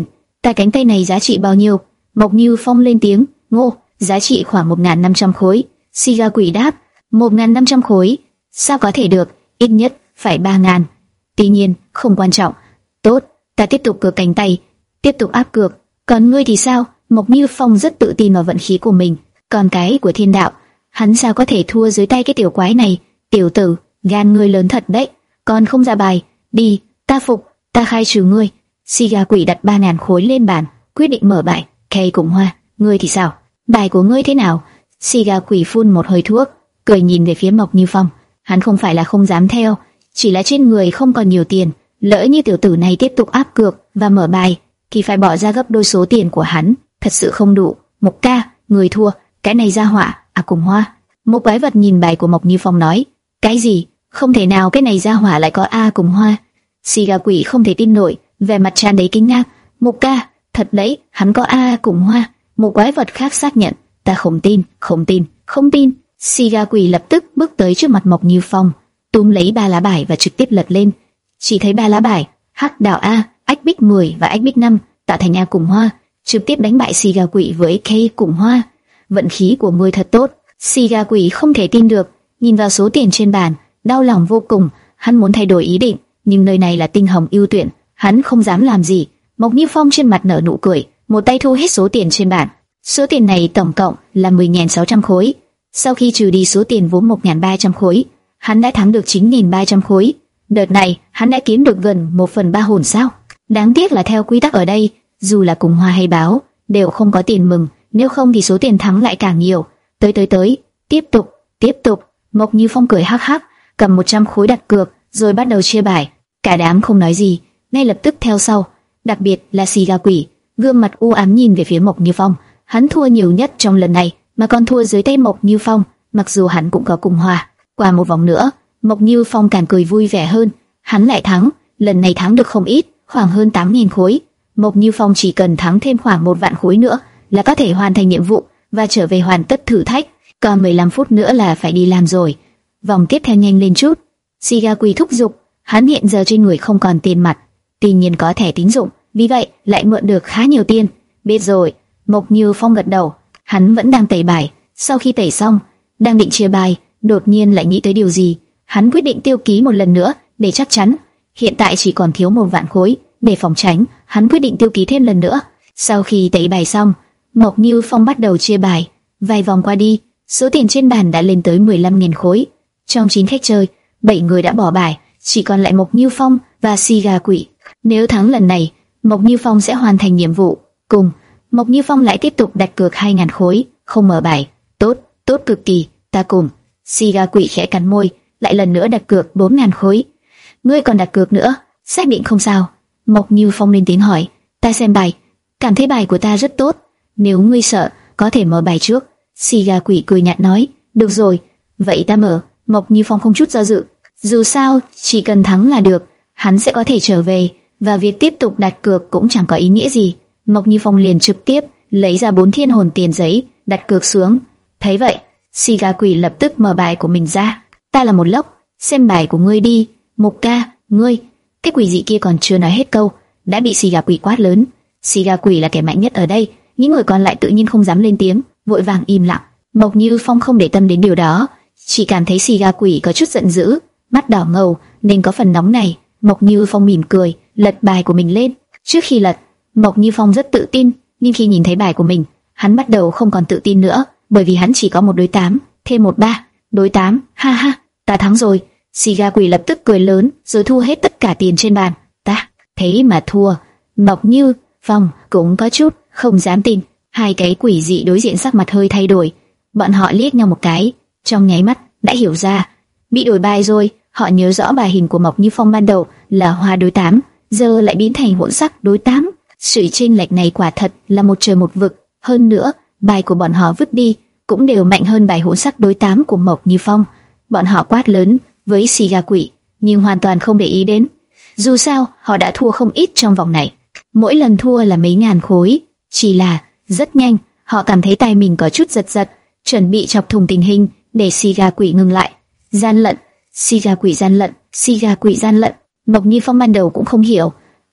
Ta cánh tay này giá trị bao nhiêu? Mộc Như Phong lên tiếng. Ngô, giá trị khoảng một nghìn năm trăm khối. Si ga quỷ đáp. Một nghìn năm trăm khối? Sao có thể được? Ít nhất phải ba ngàn. Tuy nhiên, không quan trọng. Tốt, ta tiếp tục cược cánh tay, tiếp tục áp cược. Còn ngươi thì sao? Mộc Như Phong rất tự tin vào vận khí của mình. Còn cái của thiên đạo, hắn sao có thể thua dưới tay cái tiểu quái này? Tiểu tử, gan ngươi lớn thật đấy. Còn không ra bài, đi, ta phục, ta khai trừ ngươi. Si ga quỷ đặt ba ngàn khối lên bàn, quyết định mở bài. Kay cùng Hoa, ngươi thì sao? Bài của ngươi thế nào? Si ga quỷ phun một hơi thuốc, cười nhìn về phía Mộc Như Phong. Hắn không phải là không dám theo, chỉ là trên người không còn nhiều tiền. Lỡ như tiểu tử này tiếp tục áp cược và mở bài, thì phải bỏ ra gấp đôi số tiền của hắn, thật sự không đủ. Mộc ca, người thua, cái này ra hỏa. À cùng Hoa. Một quái vật nhìn bài của Mộc Như Phong nói. Cái gì? Không thể nào cái này ra hỏa lại có A cùng Hoa. Si ga quỷ không thể tin nổi, vẻ mặt tràn đầy kinh ngạc. Mộc ca, thật đấy, hắn có A cùng Hoa. Một quái vật khác xác nhận. Ta không tin, không tin, không tin. Si ga quỷ lập tức bước tới trước mặt Mộc Như Phong, túm lấy ba lá bài và trực tiếp lật lên. Chỉ thấy ba lá bài, Hắc Đạo A, Ách Bích mười và Ách Bích năm tạo thành A cùng Hoa, trực tiếp đánh bại Si ga quỷ với K cùng Hoa. Vận khí của ngươi thật tốt. Si ga quỷ không thể tin được, nhìn vào số tiền trên bàn, đau lòng vô cùng. Hắn muốn thay đổi ý định, nhưng nơi này là tinh hồng ưu tuyển, hắn không dám làm gì. Mộc Như Phong trên mặt nở nụ cười, một tay thu hết số tiền trên bàn. Số tiền này tổng cộng là mười nghìn sáu trăm khối. Sau khi trừ đi số tiền vốn một nghìn ba trăm khối, hắn đã thắng được chín nghìn ba trăm khối. Đợt này, hắn đã kiếm được gần một phần ba hồn sao. Đáng tiếc là theo quy tắc ở đây, dù là cùng Hoa hay Báo, đều không có tiền mừng, nếu không thì số tiền thắng lại càng nhiều. Tới tới tới, tiếp tục, tiếp tục. Mộc Như Phong cười hắc hắc, cầm một trăm khối đặt cược, rồi bắt đầu chia bài. Cả đám không nói gì, ngay lập tức theo sau. Đặc biệt là Si ga quỷ, gương mặt u ám nhìn về phía Mộc Như Phong. Hắn thua nhiều nhất trong lần này, mà còn thua dưới tay Mộc Như Phong. Mặc dù hắn cũng có cùng Hoa. Qua một vòng nữa, Mộc Như Phong càng cười vui vẻ hơn. Hắn lại thắng, lần này thắng được không ít, khoảng hơn tám nghìn khối. Mộc Như Phong chỉ cần thắng thêm khoảng một vạn khối nữa là có thể hoàn thành nhiệm vụ và trở về hoàn tất thử thách. Còn mười lăm phút nữa là phải đi làm rồi. Vòng tiếp theo nhanh lên chút. Si ga quỷ thúc giục. Hắn hiện giờ trên người không còn tiền mặt, tuy nhiên có thẻ tín dụng, vì vậy lại mượn được khá nhiều tiền. Biết rồi. Mộc Như Phong gật đầu. Hắn vẫn đang tẩy bài. Sau khi tẩy xong, đang định chia bài, đột nhiên lại nghĩ tới điều gì. Hắn quyết định tiêu ký một lần nữa để chắc chắn. Hiện tại chỉ còn thiếu một vạn khối. Để phòng tránh, hắn quyết định tiêu ký thêm lần nữa. Sau khi tẩy bài xong, Mộc Như Phong bắt đầu chia bài. Vài vòng qua đi, số tiền trên bàn đã lên tới mười lăm nghìn khối. Trong chín khách chơi, bảy người đã bỏ bài, chỉ còn lại Mộc Như Phong và Si ga quỷ. Nếu thắng lần này, Mộc Như Phong sẽ hoàn thành nhiệm vụ. Cùng, Mộc Như Phong lại tiếp tục đặt cược hai nghìn khối, không mở bài. Tốt, tốt cực kỳ, ta cùng. Si ga quỷ khẽ cắn môi, lại lần nữa đặt cược bốn nghìn khối. Ngươi còn đặt cược nữa? Xác định không sao? Mộc Như Phong lên tiếng hỏi. Ta xem bài, cảm thấy bài của ta rất tốt. Nếu ngươi sợ, có thể mở bài trước. Si ga quỷ cười nhạt nói. Được rồi, vậy ta mở. Mộc Như Phong không chút do dự. Dù sao, chỉ cần thắng là được, hắn sẽ có thể trở về, và việc tiếp tục đặt cược cũng chẳng có ý nghĩa gì. Mộc Như Phong liền trực tiếp lấy ra bốn thiên hồn tiền giấy, đặt cược xuống. Thấy vậy, Si ga quỷ lập tức mở bài của mình ra. Ta là một lốc, xem bài của ngươi đi. Mộc ca, ngươi. Cái quỷ dị kia còn chưa nói hết câu, đã bị Si ga quỷ quát lớn. Si ga quỷ là kẻ mạnh nhất ở đây, những người còn lại tự nhiên không dám lên tiếng, vội vàng im lặng. Mộc Như Phong không để tâm đến điều đó, chỉ cảm thấy Si ga quỷ có chút giận dữ, mắt đỏ ngầu nên có phần nóng này. Mộc Như Phong mỉm cười, lật bài của mình lên. Trước khi lật, Mộc Như Phong rất tự tin, nhưng khi nhìn thấy bài của mình, hắn bắt đầu không còn tự tin nữa, bởi vì hắn chỉ có một đối tám, thêm một ba, đối tám, ha ha, ta thắng rồi. Si ga quỷ lập tức cười lớn, rồi thu hết tất cả tiền trên bàn. Ta, thế mà thua. Mộc Như Phong cũng có chút không dám tin. Hai cái quỷ dị đối diện sắc mặt hơi thay đổi, bọn họ liếc nhau một cái, trong nháy mắt đã hiểu ra, bị đổi bài rồi. Họ nhớ rõ bài hình của Mộc Như Phong ban đầu là hoa đối tám, giờ lại biến thành hỗn sắc đối tám. Sự chênh lệch này quả thật là một trời một vực. Hơn nữa, bài của bọn họ vứt đi cũng đều mạnh hơn bài hỗn sắc đối tám của Mộc Như Phong. Bọn họ quát lớn với Si ga quỷ, nhưng hoàn toàn không để ý đến. Dù sao, họ đã thua không ít trong vòng này. Mỗi lần thua là mấy ngàn khối. Chỉ là, rất nhanh, họ cảm thấy tay mình có chút giật giật, chuẩn bị chọc thủng tình hình để Si ga quỷ ngừng lại. Gian lận, Si ga quỷ gian lận, Si ga quỷ gian lận. Mộc Như Phong ban đầu cũng không hiểu,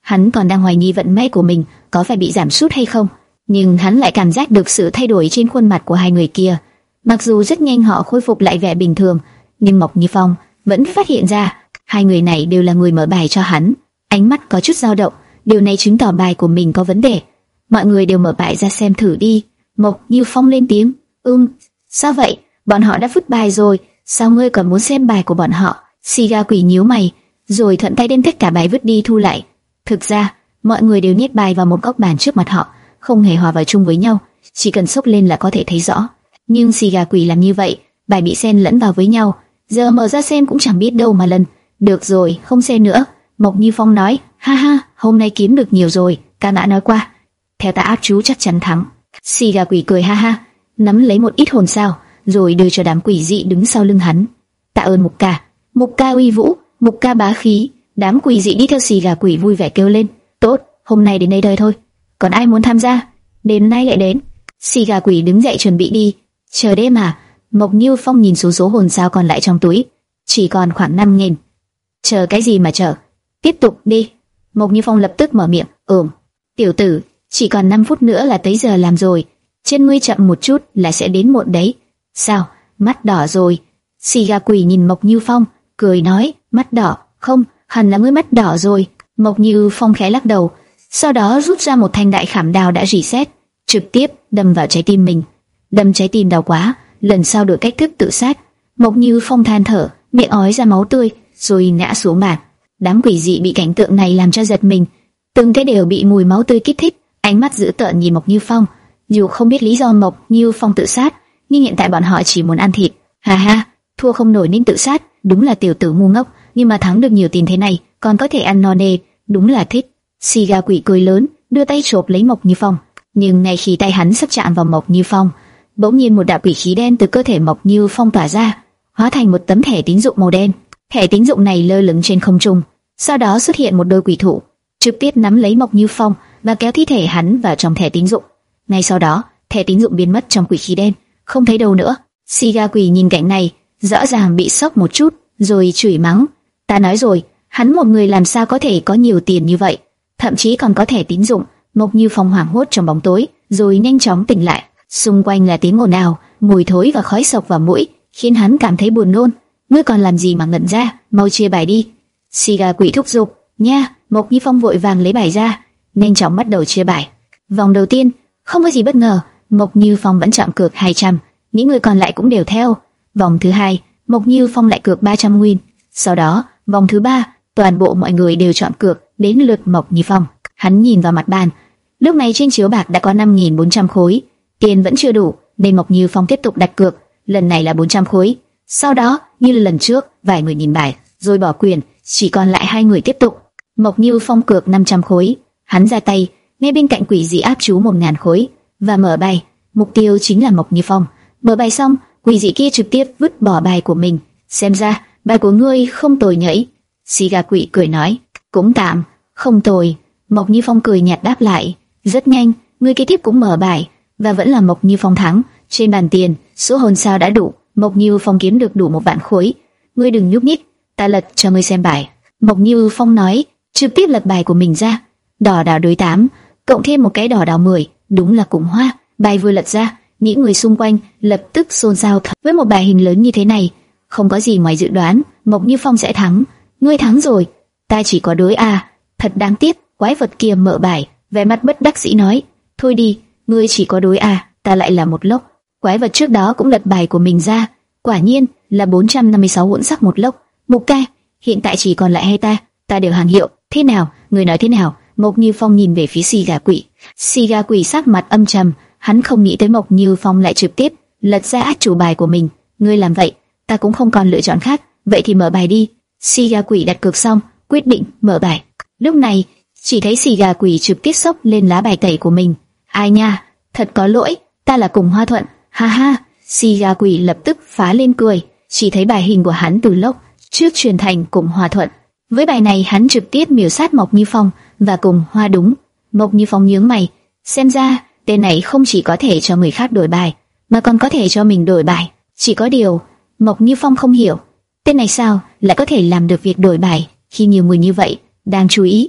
Hắn còn đang hoài nghi vận may của mình có phải bị giảm sút hay không, nhưng hắn lại cảm giác được sự thay đổi trên khuôn mặt của hai người kia. Mặc dù rất nhanh họ khôi phục lại vẻ bình thường, nhưng Mộc Như Phong vẫn phát hiện ra hai người này đều là người mở bài cho hắn. Ánh mắt có chút dao động, điều này chứng tỏ bài của mình có vấn đề. Mọi người đều mở bài ra xem thử đi. Mộc Như Phong lên tiếng. Ừm, sao vậy? Bọn họ đã vứt bài rồi, sao ngươi còn muốn xem bài của bọn họ? Xì Gà Quỷ nhíu mày, rồi thuận tay đem tất cả bài vứt đi thu lại. Thực ra, mọi người đều nhét bài vào một góc bàn trước mặt họ, không hề hòa vào chung với nhau, chỉ cần xốc lên là có thể thấy rõ. Nhưng Xì Gà Quỷ làm như vậy, bài bị xen lẫn vào với nhau, giờ mở ra xem cũng chẳng biết đâu mà lần. Được rồi, không xem nữa. Mộc Như Phong nói, ha ha, hôm nay kiếm được nhiều rồi, ca mã nói qua. Theo ta ác chú chắc chắn thắng. Xì Gà Quỷ cười ha ha, nắm lấy một ít hồn sao, rồi đưa cho đám quỷ dị đứng sau lưng hắn. Tạ ơn Mục ca. Mục ca uy vũ, Mục ca bá khí. Đám quỷ dị đi theo Xì Gà Quỷ vui vẻ kêu lên, tốt, hôm nay đến đây thôi thôi. Còn ai muốn tham gia? Đến nay lại đến. Xì Gà Quỷ đứng dậy chuẩn bị đi. Chờ đêm mà. Mộc Như Phong nhìn số số hồn sao còn lại trong túi, chỉ còn khoảng năm nghìn. Chờ cái gì mà chờ? Tiếp tục đi. Mộc Như Phong lập tức mở miệng. Ừm. Tiểu tử, chỉ còn năm phút nữa là tới giờ làm rồi. Chân ngươi chậm một chút là sẽ đến muộn đấy. Sao? Mắt đỏ rồi? Xì Gà Quỷ nhìn Mộc Như Phong, cười nói, mắt đỏ? Không, hẳn là ngươi mắt đỏ rồi. Mộc Như Phong khẽ lắc đầu, sau đó rút ra một thanh đại khảm đao đã rỉ sét, trực tiếp đâm vào trái tim mình. Đâm trái tim đau quá, lần sau đổi cách thức tự sát. Mộc Như Phong than thở, miệng ói ra máu tươi, rồi ngã xuống bàn. Đám quỷ dị bị cảnh tượng này làm cho giật mình, từng cái đều bị mùi máu tươi kích thích, ánh mắt dữ tợn nhìn Mộc Như Phong. Dù không biết lý do Mộc Như Phong tự sát, nhưng hiện tại bọn họ chỉ muốn ăn thịt. Ha ha, thua không nổi nên tự sát, đúng là tiểu tử ngu ngốc, nhưng mà thắng được nhiều tiền thế này, còn có thể ăn no nê, đúng là thích. Xì Gà Quỷ cười lớn, đưa tay chộp lấy Mộc Như Phong, nhưng ngay khi tay hắn sắp chạm vào Mộc Như Phong, bỗng nhiên một đạo quỷ khí đen từ cơ thể Mộc Như Phong tỏa ra, hóa thành một tấm thẻ tín dụng màu đen. Thẻ tín dụng này lơ lửng trên không trung, sau đó xuất hiện một đôi quỷ thủ, trực tiếp nắm lấy Mộc Như Phong và kéo thi thể hắn vào trong thẻ tín dụng. Ngay sau đó, thẻ tín dụng biến mất trong quỷ khí đen, không thấy đâu nữa. Xì Gà Quỷ nhìn cảnh này, rõ ràng bị sốc một chút, rồi chửi mắng: "Ta nói rồi, hắn một người làm sao có thể có nhiều tiền như vậy, thậm chí còn có thẻ tín dụng." Mộc Như Phong hoảng hốt trong bóng tối, rồi nhanh chóng tỉnh lại. Xung quanh là tiếng ồn ào, mùi thối và khói sộc vào mũi, khiến hắn cảm thấy buồn nôn. "Ngươi còn làm gì mà ngẩn ra, mau chia bài đi." Xì Gà Quỷ thúc giục. "Nha!" Mộc Như Phong vội vàng lấy bài ra, nhanh chóng bắt đầu chia bài. Vòng đầu tiên, không có gì bất ngờ, Mộc Như Phong vẫn chọn cược hai trăm, những người còn lại cũng đều theo. Vòng thứ hai, Mộc Như Phong lại cược ba trăm nguyên. Sau đó, vòng thứ ba, toàn bộ mọi người đều chọn cược, đến lượt Mộc Như Phong. Hắn nhìn vào mặt bàn, lúc này trên chiếu bạc đã có năm nghìn bốn trăm khối, tiền vẫn chưa đủ, nên Mộc Như Phong tiếp tục đặt cược, lần này là bốn trăm khối. Sau đó, như lần trước, vài người nhìn bài, rồi bỏ quyền, chỉ còn lại hai người tiếp tục. Mộc Như Phong cược năm trăm khối, hắn ra tay, ngay bên cạnh quỷ dị áp chú một nghìn khối và mở bài. Mục tiêu chính là Mộc Như Phong. Mở bài xong, quỷ dị kia trực tiếp vứt bỏ bài của mình. "Xem ra bài của ngươi không tồi nhỉ?" Xì Gà Quỷ cười nói. "Cũng tạm, không tồi." Mộc Như Phong cười nhạt đáp lại. Rất nhanh, người kế tiếp cũng mở bài và vẫn là Mộc Như Phong thắng. Trên bàn tiền, số hồn sao đã đủ, Mộc Như Phong kiếm được đủ một vạn khối. "Ngươi đừng nhúc nhích, ta lật cho ngươi xem bài." Mộc Như Phong nói, trực tiếp lật bài của mình ra. Đỏ đào đối tám, cộng thêm một cái đỏ đào mười, đúng là cùng hoa. Bài vừa lật ra, những người xung quanh lập tức xôn xao. Với một bài hình lớn như thế này, không có gì ngoài dự đoán Mộc Như Phong sẽ thắng. "Ngươi thắng rồi, ta chỉ có đối a." Thật đáng tiếc. Quái vật kia mở bài, vẻ mặt bất đắc dĩ nói: "Thôi đi, ngươi chỉ có đối a, ta lại là một lốc." Quái vật trước đó cũng lật bài của mình ra, quả nhiên là bốn trăm năm mươi sáu hỗn sắc một lốc. "Mục ca, hiện tại chỉ còn lại hai ta, ta đều hàng hiệu, thế nào, người nói thế nào?" Mộc Như Phong nhìn về phía Xì Gà Quỷ. Xì Gà Quỷ sắc mặt âm trầm, hắn không nghĩ tới Mộc Như Phong lại trực tiếp lật ra át chủ bài của mình. "Ngươi làm vậy, ta cũng không còn lựa chọn khác, vậy thì mở bài đi." Xì Gà Quỷ đặt cược xong, quyết định mở bài. Lúc này, chỉ thấy Xì Gà Quỷ trực tiếp xốc lên lá bài tẩy của mình. "Ai nha, thật có lỗi, ta là Cùng Hoa Thuận." "Ha ha." Xì Gà Quỷ lập tức phá lên cười, chỉ thấy bài hình của hắn từ lốc trước truyền thành Cùng Hoa Thuận. Với bài này hắn trực tiếp miểu sát Mộc Như Phong và Cùng Hoa đúng. Mộc Như Phong nhướng mày, xem ra tên này không chỉ có thể cho người khác đổi bài, mà còn có thể cho mình đổi bài. Chỉ có điều, Mộc Như Phong không hiểu, tên này sao lại có thể làm được việc đổi bài khi nhiều người như vậy đang chú ý.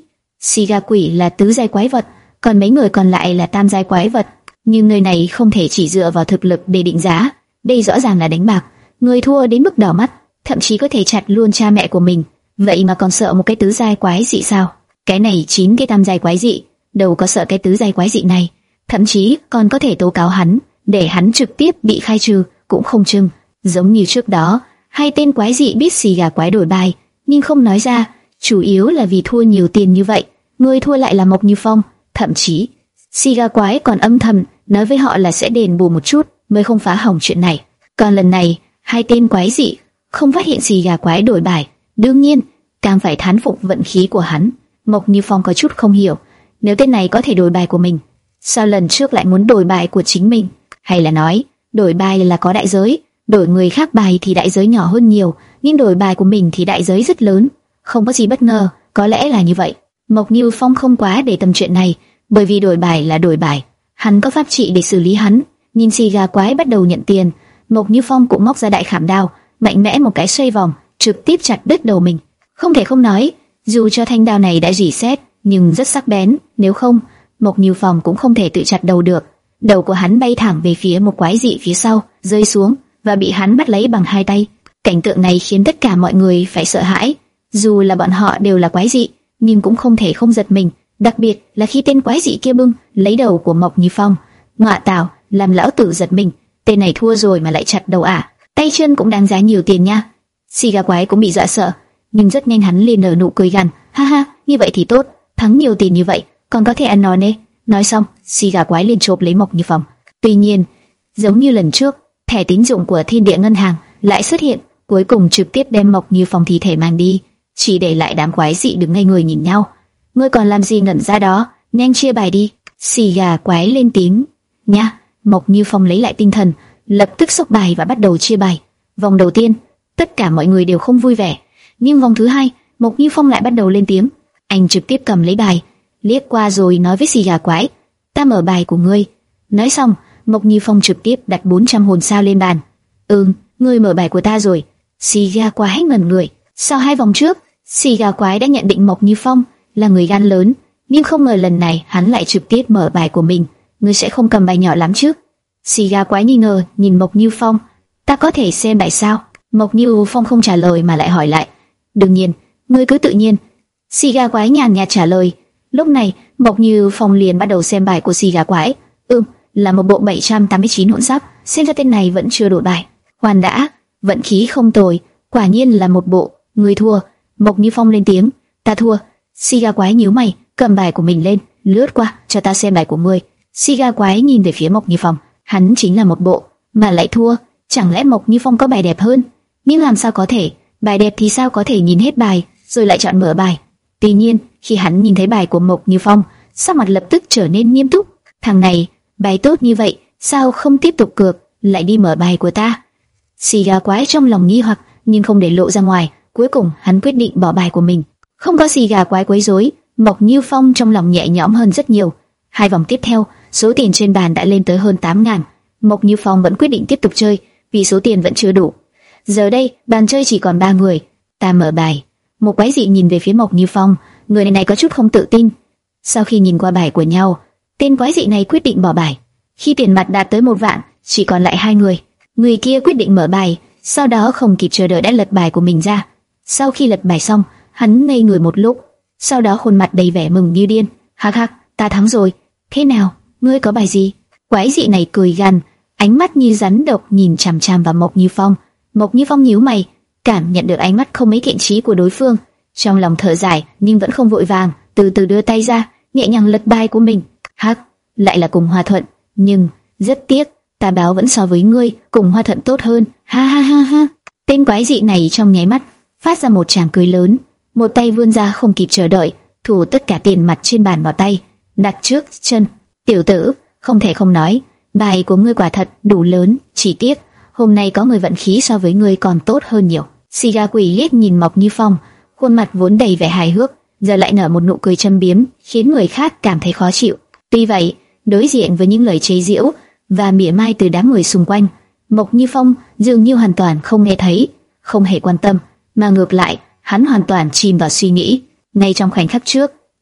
Xì gà quỷ là tứ giai quái vật, còn mấy người còn lại là tam giai quái vật. Nhưng người này không thể chỉ dựa vào thực lực để định giá, đây rõ ràng là đánh bạc. Người thua đến mức đỏ mắt, thậm chí có thể chặt luôn cha mẹ của mình. Vậy mà còn sợ một cái tứ giai quái dị sao? Cái này chín cái tam giai quái dị, đâu có sợ cái tứ giai quái dị này. Thậm chí còn có thể tố cáo hắn, để hắn trực tiếp bị khai trừ cũng không chừng. Giống như trước đó, hai tên quái dị biết xì gà quái đổi bài, nhưng không nói ra, chủ yếu là vì thua nhiều tiền như vậy. Người thua lại là Mộc Như Phong, thậm chí xì gà quái còn âm thầm nói với họ là sẽ đền bù một chút mới không phá hỏng chuyện này. Còn lần này, hai tên quái dị không phát hiện xì gà quái đổi bài, đương nhiên càng phải thán phục vận khí của hắn. Mộc Như Phong có chút không hiểu, nếu tên này có thể đổi bài của mình, sao lần trước lại muốn đổi bài của chính mình? Hay là nói, đổi bài là có đại giới, đổi người khác bài thì đại giới nhỏ hơn nhiều, nhưng đổi bài của mình thì đại giới rất lớn. Không có gì bất ngờ, có lẽ là như vậy. Mộc Như Phong không quá để tâm chuyện này, bởi vì đổi bài là đổi bài, hắn có pháp trị để xử lý hắn. Nhìn xì gà quái bắt đầu nhận tiền, Mộc Như Phong cũng móc ra đại khảm đao, mạnh mẽ một cái xoay vòng, trực tiếp chặt đứt đầu mình. Không thể không nói, dù cho thanh đao này đã rỉ sét, nhưng rất sắc bén, nếu không, Mộc Như Phong cũng không thể tự chặt đầu được. Đầu của hắn bay thẳng về phía một quái dị phía sau, rơi xuống và bị hắn bắt lấy bằng hai tay. Cảnh tượng này khiến tất cả mọi người phải sợ hãi, dù là bọn họ đều là quái dị, nhưng cũng không thể không giật mình, đặc biệt là khi tên quái dị kia bưng lấy đầu của Mộc Như Phong. Ngọa tào, làm lão tử giật mình, tên này thua rồi mà lại chặt đầu à? Tay chân cũng đáng giá nhiều tiền nha. Xì gà quái cũng bị dọa sợ, nhưng rất nhanh hắn liền nở nụ cười gằn, ha ha, như vậy thì tốt, thắng nhiều tiền như vậy, còn có thể ăn no nê. Nói xong, xì gà quái liền chộp lấy Mộc Như Phong. Tuy nhiên, giống như lần trước, thẻ tín dụng của Thiên Địa Ngân hàng lại xuất hiện, cuối cùng trực tiếp đem Mộc Như Phong thi thể mang đi, chỉ để lại đám quái dị đứng ngây người nhìn nhau. Ngươi còn làm gì ngẩn ra đó, nhanh chia bài đi. Xì gà quái lên tiếng. Nha. Mộc Như Phong lấy lại tinh thần, lập tức xốc bài và bắt đầu chia bài. Vòng đầu tiên, tất cả mọi người đều không vui vẻ, nhưng vòng thứ hai, Mộc Như Phong lại bắt đầu lên tiếng. Anh trực tiếp cầm lấy bài, liếc qua rồi nói với xì gà quái, ta mở bài của ngươi. Nói xong, Mộc Như Phong trực tiếp đặt bốn trăm hồn sao lên bàn. Ừm, ngươi mở bài của ta rồi. Xì gà quái ngẩn người. Sau hai vòng trước, xì gà quái đã nhận định Mộc Như Phong là người gan lớn, nhưng không ngờ lần này hắn lại trực tiếp mở bài của mình. Ngươi sẽ không cầm bài nhỏ lắm chứ? Xì gà quái nghi ngờ nhìn Mộc Như Phong. Ta có thể xem bài sao? Mộc Như Phong không trả lời mà lại hỏi lại. Đương nhiên, ngươi cứ tự nhiên. Xì gà quái nhàn nhạt trả lời. Lúc này, Mộc Như Phong liền bắt đầu xem bài của xì gà quái. Ừm, là một bộ bảy trăm tám mươi chín hỗn giáp, xem ra tên này vẫn chưa đổi bài. Khoan đã, vận khí không tồi, quả nhiên là một bộ. Ngươi thua. Mộc Như Phong lên tiếng. Ta thua. Xì gà quái nhíu mày, cầm bài của mình lên, lướt qua, cho ta xem bài của ngươi. Xì gà quái nhìn về phía Mộc Như Phong, hắn chính là một bộ, mà lại thua, chẳng lẽ Mộc Như Phong có bài đẹp hơn? Nhưng làm sao có thể, bài đẹp thì sao có thể nhìn hết bài, rồi lại chọn mở bài? Tuy nhiên, khi hắn nhìn thấy bài của Mộc Như Phong, sắc mặt lập tức trở nên nghiêm túc. Thằng này, bài tốt như vậy, sao không tiếp tục cược, lại đi mở bài của ta? Xì gà quái trong lòng nghi hoặc, nhưng không để lộ ra ngoài. Cuối cùng, hắn quyết định bỏ bài của mình. Không có xì gà quái quấy rối, Mộc Như Phong trong lòng nhẹ nhõm hơn rất nhiều. Hai vòng tiếp theo, số tiền trên bàn đã lên tới hơn tám ngàn. Mộc Như Phong vẫn quyết định tiếp tục chơi, vì số tiền vẫn chưa đủ. Giờ đây, bàn chơi chỉ còn ba người. Ta mở bài. Một quái dị nhìn về phía Mộc Như Phong, người này này có chút không tự tin. Sau khi nhìn qua bài của nhau, tên quái dị này quyết định bỏ bài. Khi tiền mặt đạt tới một vạn, chỉ còn lại hai người. Người kia quyết định mở bài, sau đó không kịp chờ đợi đã lật bài của mình ra. Sau khi lật bài xong, hắn ngây người một lúc, sau đó khuôn mặt đầy vẻ mừng như điên. Hắc hắc, ta thắng rồi. Thế nào, ngươi có bài gì? Quái dị này cười gằn, ánh mắt như rắn độc nhìn chằm chằm vào Mộc Như Phong. Mộc Như Phong nhíu mày, cảm nhận được ánh mắt không mấy thiện chí của đối phương, trong lòng thở dài nhưng vẫn không vội vàng, từ từ đưa tay ra, nhẹ nhàng lật bài của mình. Hắc, lại là cùng Hoa Thuận, nhưng rất tiếc, ta báo vẫn so với ngươi, cùng Hoa Thuận tốt hơn. Ha ha ha ha. Tên quái dị này trong nháy mắt phát ra một tràng cười lớn, một tay vươn ra không kịp chờ đợi, thủ tất cả tiền mặt trên bàn vào tay, đặt trước chân. Tiểu tử, không thể không nói, bài của ngươi quả thật đủ lớn, chỉ tiếc hôm nay có người vận khí so với ngươi còn tốt hơn nhiều. Xì gà quỷ liếc nhìn Mộc Như Phong, khuôn mặt vốn đầy vẻ hài hước, giờ lại nở một nụ cười châm biếm, khiến người khác cảm thấy khó chịu. Tuy vậy, đối diện với những lời chế giễu và mỉa mai từ đám người xung quanh, Mộc Như Phong dường như hoàn toàn không nghe thấy, không hề quan tâm, mà ngược lại, hắn hoàn toàn chìm vào suy nghĩ. Ngay trong khoảnh khắc trước,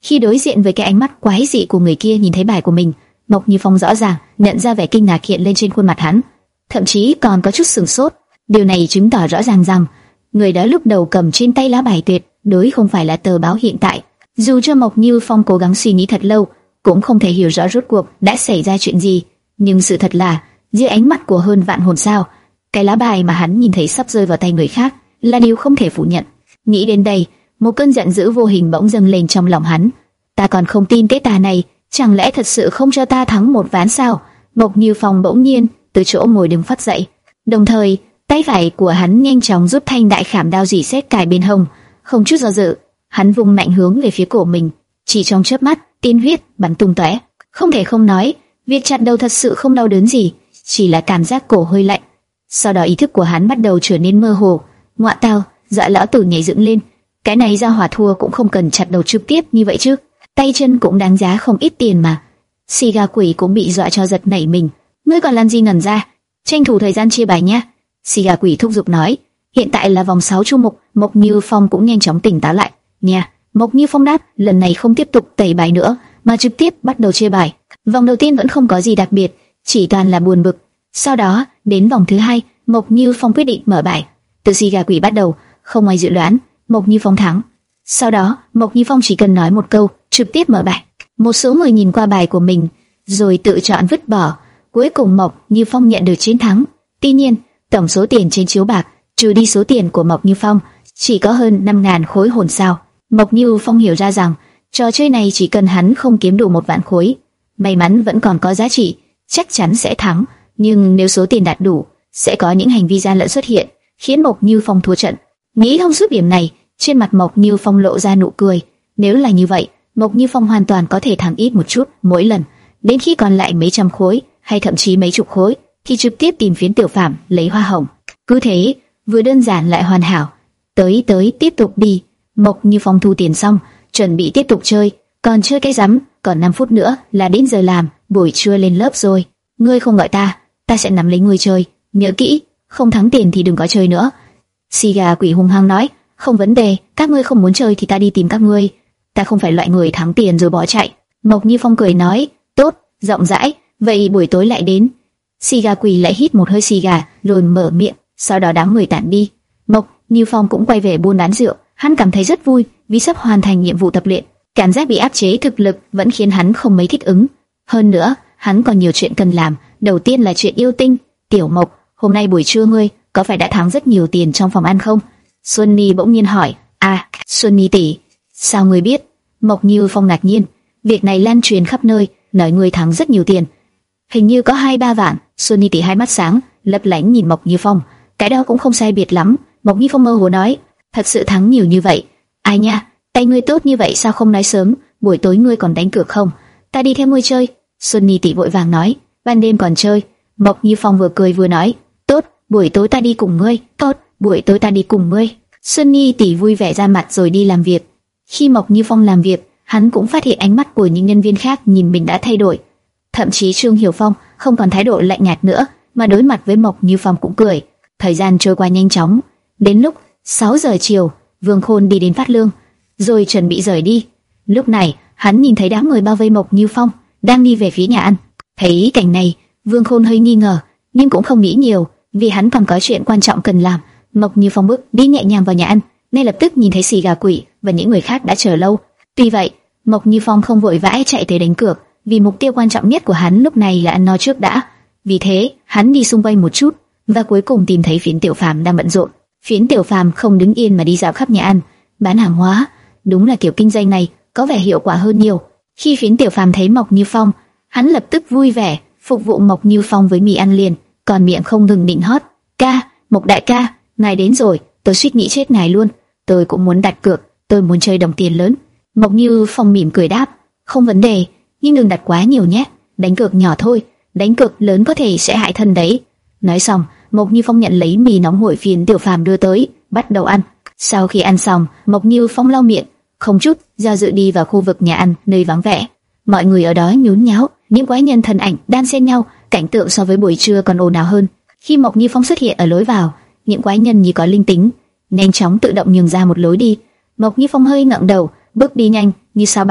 Khi đối diện với cái ánh mắt quái dị của người kia nhìn thấy bài của mình, Mộc Như Phong rõ ràng nhận ra vẻ kinh ngạc hiện lên trên khuôn mặt hắn, thậm chí còn có chút sửng sốt. Điều này chứng tỏ rõ ràng rằng người đó lúc đầu cầm trên tay lá bài tuyệt đối không phải là tờ báo hiện tại. Dù cho Mộc Như Phong cố gắng suy nghĩ thật lâu, cũng không thể hiểu rõ rốt cuộc đã xảy ra chuyện gì. Nhưng sự thật là, dưới ánh mắt của hơn vạn hồn sao, cái lá bài mà hắn nhìn thấy sắp rơi vào tay người khác là điều không thể phủ nhận. Nghĩ đến đây, một cơn giận dữ vô hình bỗng dâng lên trong lòng hắn. Ta còn không tin cái tà này, chẳng lẽ thật sự không cho ta thắng một ván sao? Mộc Như Phong bỗng nhiên từ chỗ ngồi đứng phát dậy, đồng thời tay phải của hắn nhanh chóng rút thanh đại khảm đao rỉ sét cài bên hông, không chút do dự, hắn vung mạnh hướng về phía cổ mình. Chỉ trong chớp mắt, tiên huyết bắn tung tóe. Không thể không nói, việc chặt đầu thật sự không đau đớn gì, chỉ là cảm giác cổ hơi lạnh. Sau đó ý thức của hắn bắt đầu trở nên mơ hồ. Ngoạ tao, dọa lão tử nhảy dựng lên. Cái này ra hỏa thua cũng không cần chặt đầu trực tiếp như vậy chứ. Tay chân cũng đáng giá không ít tiền mà. Xì gà quỷ cũng bị dọa cho giật nảy mình. Ngươi còn làm gì ngẩn ra? Tranh thủ thời gian chia bài nhá. Xì gà quỷ thúc giục nói. Hiện tại là vòng sáu chu mục, Mộc Như Phong cũng nhanh chóng tỉnh táo lại. Nha. Mộc Như Phong đáp, lần này không tiếp tục tẩy bài nữa, mà trực tiếp bắt đầu chia bài. Vòng đầu tiên vẫn không có gì đặc biệt, chỉ toàn là buồn bực. Sau đó, đến vòng thứ hai, Mộc Như Phong quyết định mở bài. Từ xì gà quỷ bắt đầu, không ngoài dự đoán, Mộc Như Phong thắng. Sau đó, Mộc Như Phong chỉ cần nói một câu, trực tiếp mở bài. Một số người nhìn qua bài của mình, rồi tự chọn vứt bỏ. Cuối cùng Mộc Như Phong nhận được chiến thắng. Tuy nhiên, tổng số tiền trên chiếu bạc, trừ đi số tiền của Mộc Như Phong, chỉ có hơn năm ngàn khối hồn sao. Mộc Như Phong hiểu ra rằng, trò chơi này chỉ cần hắn không kiếm đủ một vạn khối, may mắn vẫn còn có giá trị, chắc chắn sẽ thắng. Nhưng nếu số tiền đạt đủ, sẽ có những hành vi gian lận xuất hiện, khiến Mộc Như Phong thua trận. Nghĩ thông suốt điểm này, trên mặt Mộc Như Phong lộ ra nụ cười. Nếu là như vậy, Mộc Như Phong hoàn toàn có thể thắng ít một chút mỗi lần, đến khi còn lại mấy trăm khối hay thậm chí mấy chục khối, thì trực tiếp tìm Phiến Tiểu Phàm lấy hoa hồng. Cứ thế, vừa đơn giản lại hoàn hảo. Tới tới tiếp tục đi. Mộc Như Phong thu tiền xong, chuẩn bị tiếp tục chơi. Còn chơi cái rắm, còn năm phút nữa là đến giờ làm, buổi trưa lên lớp rồi. Ngươi không gọi ta, ta sẽ nắm lấy ngươi chơi. Nhớ kỹ, không thắng tiền thì đừng có chơi nữa. Xì gà quỷ hung hăng nói, không vấn đề, các ngươi không muốn chơi thì ta đi tìm các ngươi. Ta không phải loại người thắng tiền rồi bỏ chạy. Mộc Như Phong cười nói, tốt, rộng rãi, vậy buổi tối lại đến. Xì gà quỷ lại hít một hơi xì gà, rồi mở miệng, sau đó đám người tản đi. Mộc Như Phong cũng quay về buôn bán rượu. Hắn cảm thấy rất vui vì sắp hoàn thành nhiệm vụ tập luyện. Cảm giác bị áp chế thực lực vẫn khiến hắn không mấy thích ứng. Hơn nữa, hắn còn nhiều chuyện cần làm. Đầu tiên là chuyện yêu tinh. Tiểu Mộc, hôm nay buổi trưa ngươi có phải đã thắng rất nhiều tiền trong phòng ăn không? Xuân Nhi bỗng nhiên hỏi. À, Xuân Nhi tỷ, sao ngươi biết? Mộc Như Phong ngạc nhiên. Việc này lan truyền khắp nơi, nói ngươi thắng rất nhiều tiền. Hình như có hai ba vạn. Xuân Nhi tỷ hai mắt sáng, lấp lánh nhìn Mộc Như Phong. Cái đó cũng không sai biệt lắm. Mộc Như Phong mơ hồ nói. Thật sự thắng nhiều như vậy? Ai nha, tay ngươi tốt như vậy sao không nói sớm? Buổi tối ngươi còn đánh cược không? Ta đi theo ngươi chơi. Xuân Nhi tỷ vội vàng nói. Ban đêm còn chơi? Mộc Như Phong vừa cười vừa nói. Tốt, buổi tối ta đi cùng ngươi. Tốt, buổi tối ta đi cùng ngươi. Xuân Nhi tỷ vui vẻ ra mặt rồi đi làm việc. Khi Mộc Như Phong làm việc, hắn cũng phát hiện ánh mắt của những nhân viên khác nhìn mình đã thay đổi. Thậm chí Trương Hiểu Phong không còn thái độ lạnh nhạt nữa, mà đối mặt với Mộc Như Phong cũng cười. Thời gian trôi qua nhanh chóng. Đến lúc sáu giờ chiều, Vương Khôn đi đến phát lương, rồi chuẩn bị rời đi. Lúc này, hắn nhìn thấy đám người bao vây Mộc Như Phong đang đi về phía nhà ăn. Thấy cảnh này, Vương Khôn hơi nghi ngờ, nhưng cũng không nghĩ nhiều, vì hắn còn có chuyện quan trọng cần làm. Mộc Như Phong bước đi nhẹ nhàng vào nhà ăn, ngay lập tức nhìn thấy xì gà quỷ và những người khác đã chờ lâu. Tuy vậy, Mộc Như Phong không vội vã chạy tới đánh cược, vì mục tiêu quan trọng nhất của hắn lúc này là ăn no trước đã. Vì thế, hắn đi xung quanh một chút và cuối cùng tìm thấy Phiến Tiểu Phàm đang bận rộn. Phiến Tiểu Phàm không đứng yên mà đi dạo khắp nhà ăn, bán hàng hóa. Đúng là kiểu kinh doanh này có vẻ hiệu quả hơn nhiều. Khi Phiến Tiểu Phàm thấy Mộc Như Phong, hắn lập tức vui vẻ phục vụ Mộc Như Phong với mì ăn liền, còn miệng không ngừng nịnh hót. Ca, Mộc đại ca, ngài đến rồi, tôi suýt nghĩ chết ngài luôn. Tôi cũng muốn đặt cược, tôi muốn chơi đồng tiền lớn. Mộc Như Phong mỉm cười đáp, không vấn đề, nhưng đừng đặt quá nhiều nhé. Đánh cược nhỏ thôi, đánh cược lớn có thể sẽ hại thân đấy. Nói xong, Mộc Như Phong nhận lấy mì nóng hổi Phiến Tiểu Phàm đưa tới, bắt đầu ăn. Sau khi ăn xong, Mộc Như Phong lau miệng, không chút do dự đi vào khu vực nhà ăn nơi vắng vẻ. Mọi người ở đó nhốn nháo, những quái nhân thần ảnh đan xen nhau, cảnh tượng so với buổi trưa còn ồn ào hơn. Khi Mộc Như Phong xuất hiện ở lối vào, những quái nhân như có linh tính, nhanh chóng tự động nhường ra một lối đi. Mộc Như Phong hơi ngẩng đầu, bước đi nhanh như sao băng,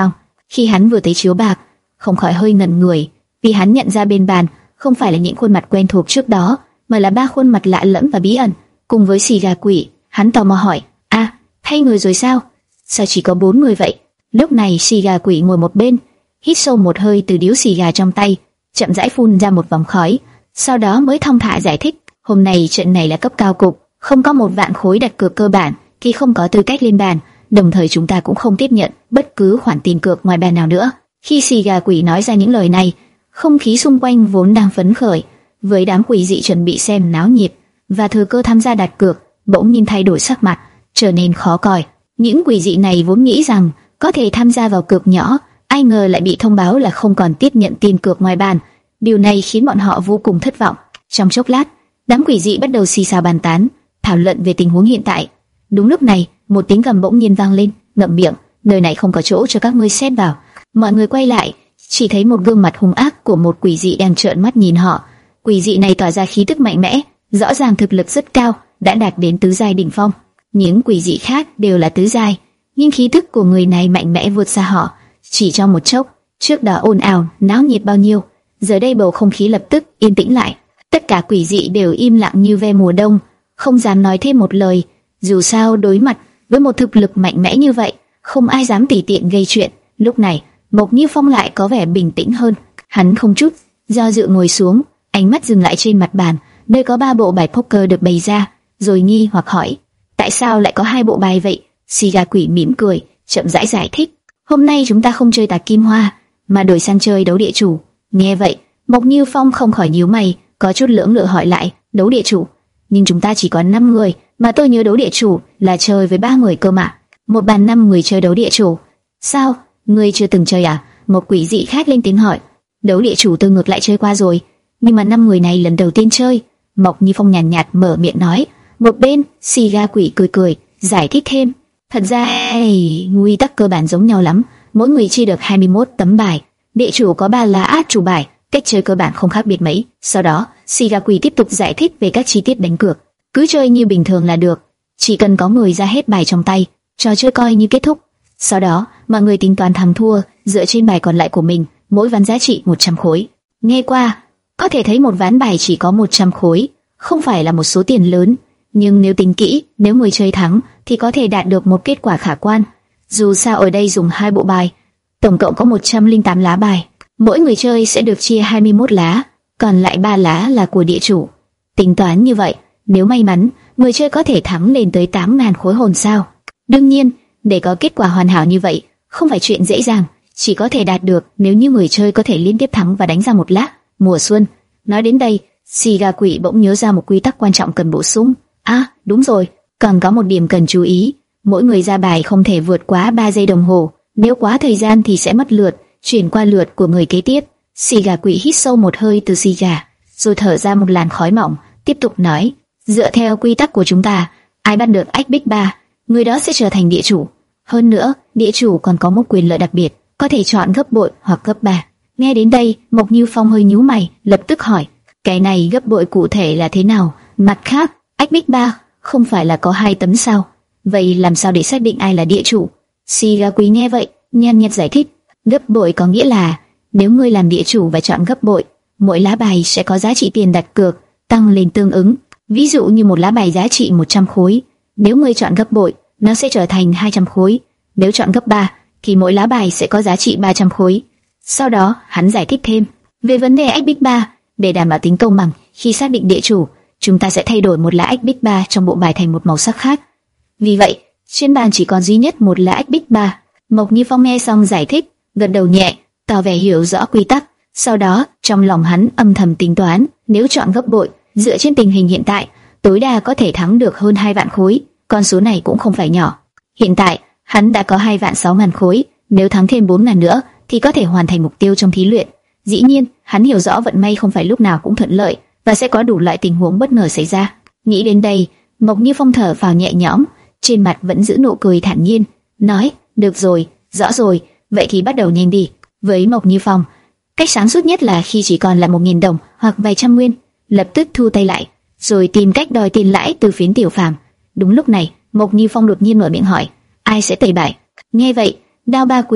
Khi hắn vừa thấy chiếu bạc, không khỏi hơi ngẩn người, vì hắn nhận ra bên bàn không phải là những khuôn mặt quen thuộc trước đó, mà là ba khuôn mặt lạ lẫm và bí ẩn, cùng với xì gà quỷ. Hắn tò mò hỏi: "A, thay người rồi sao? Sao chỉ có bốn người vậy?" Lúc này xì gà quỷ ngồi một bên, hít sâu một hơi từ điếu xì gà trong tay, chậm rãi phun ra một vòng khói, sau đó mới thong thả giải thích: "Hôm nay trận này là cấp cao cục, không có một vạn khối đặt cược cơ bản thì không có tư cách lên bàn, đồng thời chúng ta cũng không tiếp nhận bất cứ khoản tiền cược ngoài bàn nào nữa." Khi xì gà quỷ nói ra những lời này, không khí xung quanh vốn đang phấn khởi, với đám quỷ dị chuẩn bị xem náo nhiệt và thừa cơ tham gia đặt cược, bỗng nhiên thay đổi sắc mặt, trở nên khó coi. Những quỷ dị này vốn nghĩ rằng có thể tham gia vào cược nhỏ, ai ngờ lại bị thông báo là không còn tiếp nhận tiền cược ngoài bàn. Điều này khiến bọn họ vô cùng thất vọng. Trong chốc lát, đám quỷ dị bắt đầu xì xào bàn tán, thảo luận về tình huống hiện tại. Đúng lúc này, một tiếng gầm bỗng nhiên vang lên: "Ngậm miệng, nơi này không có chỗ cho các ngươi xen vào." Mọi người quay lại, chỉ thấy một gương mặt hung ác của một quỷ dị đang trợn mắt nhìn họ. Quỷ dị này tỏa ra khí tức mạnh mẽ, rõ ràng thực lực rất cao, đã đạt đến tứ giai đỉnh phong. Những quỷ dị khác đều là tứ giai, nhưng khí tức của người này mạnh mẽ vượt xa họ. Chỉ trong một chốc, trước đó ồn ào, náo nhiệt bao nhiêu, giờ đây bầu không khí lập tức yên tĩnh lại. Tất cả quỷ dị đều im lặng như ve mùa đông, không dám nói thêm một lời. Dù sao đối mặt với một thực lực mạnh mẽ như vậy, không ai dám tùy tiện gây chuyện. Lúc này, Mộc Như Phong lại có vẻ bình tĩnh hơn. Hắn không chút do dự ngồi xuống, ánh mắt dừng lại trên mặt bàn, nơi có ba bộ bài poker được bày ra, rồi nghi hoặc hỏi: "Tại sao lại có hai bộ bài vậy?" Xì gà quỷ mỉm cười, chậm rãi giải thích: "Hôm nay chúng ta không chơi tạc kim hoa, mà đổi sang chơi đấu địa chủ." Nghe vậy, Mộc Như Phong không khỏi nhíu mày, có chút lưỡng lự hỏi lại: "Đấu địa chủ? Nhưng chúng ta chỉ có năm người, mà tôi nhớ đấu địa chủ là chơi với ba người cơ mà." "Một bàn năm người chơi đấu địa chủ? Sao, ngươi chưa từng chơi à?" Một quỷ dị khác lên tiếng hỏi. "Đấu địa chủ tôi ngược lại chơi qua rồi, nhưng mà năm người này lần đầu tiên chơi." Mộc Như Phong nhàn nhạt, nhạt mở miệng nói. Một bên, xì gà quỷ cười cười, giải thích thêm: "Thật ra, hey, quy tắc cơ bản giống nhau lắm, mỗi người chia được hai mươi mốt tấm bài, địa chủ có ba lá át chủ bài, cách chơi cơ bản không khác biệt mấy." Sau đó, xì gà quỷ tiếp tục giải thích về các chi tiết đánh cược. "Cứ chơi như bình thường là được, chỉ cần có người ra hết bài trong tay, trò chơi coi như kết thúc. Sau đó, mọi người tính toán thắng thua dựa trên bài còn lại của mình, mỗi ván giá trị một trăm khối." Nghe qua, có thể thấy một ván bài chỉ có một trăm khối, không phải là một số tiền lớn, nhưng nếu tính kỹ, nếu người chơi thắng thì có thể đạt được một kết quả khả quan. Dù sao ở đây dùng hai bộ bài, tổng cộng có một trăm lẻ tám lá bài, mỗi người chơi sẽ được chia hai mươi mốt lá, còn lại ba lá là của địa chủ. Tính toán như vậy, nếu may mắn, người chơi có thể thắng lên tới tám nghìn khối hồn sao. Đương nhiên, để có kết quả hoàn hảo như vậy, không phải chuyện dễ dàng, chỉ có thể đạt được nếu như người chơi có thể liên tiếp thắng và đánh ra một lá. Mùa xuân. Nói đến đây, xì gà quỷ bỗng nhớ ra một quy tắc quan trọng cần bổ sung. À, đúng rồi, còn có một điểm cần chú ý, mỗi người ra bài không thể vượt quá ba giây đồng hồ, nếu quá thời gian thì sẽ mất lượt, chuyển qua lượt của người kế tiếp. Xì gà quỷ hít sâu một hơi từ xì gà, rồi thở ra một làn khói mỏng, tiếp tục nói: "Dựa theo quy tắc của chúng ta, ai bắt được ách bích ba, người đó sẽ trở thành địa chủ. Hơn nữa, địa chủ còn có một quyền lợi đặc biệt, có thể chọn gấp bội hoặc gấp ba." Nghe đến đây, Mộc Như Phong hơi nhíu mày, lập tức hỏi: "Cái này gấp bội cụ thể là thế nào? Mặt khác, ách bích ba không phải là có hai tấm sao? Vậy làm sao để xác định ai là địa chủ?" Xì gà quý nghe vậy, nhàn nhạt giải thích: "Gấp bội có nghĩa là nếu ngươi làm địa chủ và chọn gấp bội, mỗi lá bài sẽ có giá trị tiền đặt cược tăng lên tương ứng. Ví dụ như một lá bài giá trị một trăm khối, nếu ngươi chọn gấp bội, nó sẽ trở thành hai trăm khối. Nếu chọn gấp ba, thì mỗi lá bài sẽ có giá trị ba trăm khối." Sau đó, hắn giải thích thêm: "Về vấn đề ách bích ba, để đảm bảo tính công bằng, khi xác định địa chủ, chúng ta sẽ thay đổi một lá ách bích ba trong bộ bài thành một màu sắc khác. Vì vậy, trên bàn chỉ còn duy nhất một lá ách bích ba." Mộc Như Phong nghe xong giải thích, gật đầu nhẹ, tỏ vẻ hiểu rõ quy tắc. Sau đó, trong lòng hắn âm thầm tính toán, nếu chọn gấp bội, dựa trên tình hình hiện tại, tối đa có thể thắng được hơn hai vạn khối, con số này cũng không phải nhỏ. Hiện tại, hắn đã có hai vạn sáu ngàn khối, nếu thắng thêm bốn ngàn nữa thì có thể hoàn thành mục tiêu trong thí luyện. Dĩ nhiên, hắn hiểu rõ vận may không phải lúc nào cũng thuận lợi và sẽ có đủ loại tình huống bất ngờ xảy ra. Nghĩ đến đây, Mộc Như Phong thở phào nhẹ nhõm, trên mặt vẫn giữ nụ cười thản nhiên, nói: "Được rồi, rõ rồi, vậy thì bắt đầu nhanh đi." Với Mộc Như Phong, cách sáng suốt nhất là khi chỉ còn là một nghìn đồng hoặc vài trăm nguyên, lập tức thu tay lại, rồi tìm cách đòi tiền lãi từ phiến tiểu phàm. Đúng lúc này, Mộc Như Phong đột nhiên mở miệng hỏi: "Ai sẽ tẩy bài?" Nghe vậy, Đao Ba Quỷ,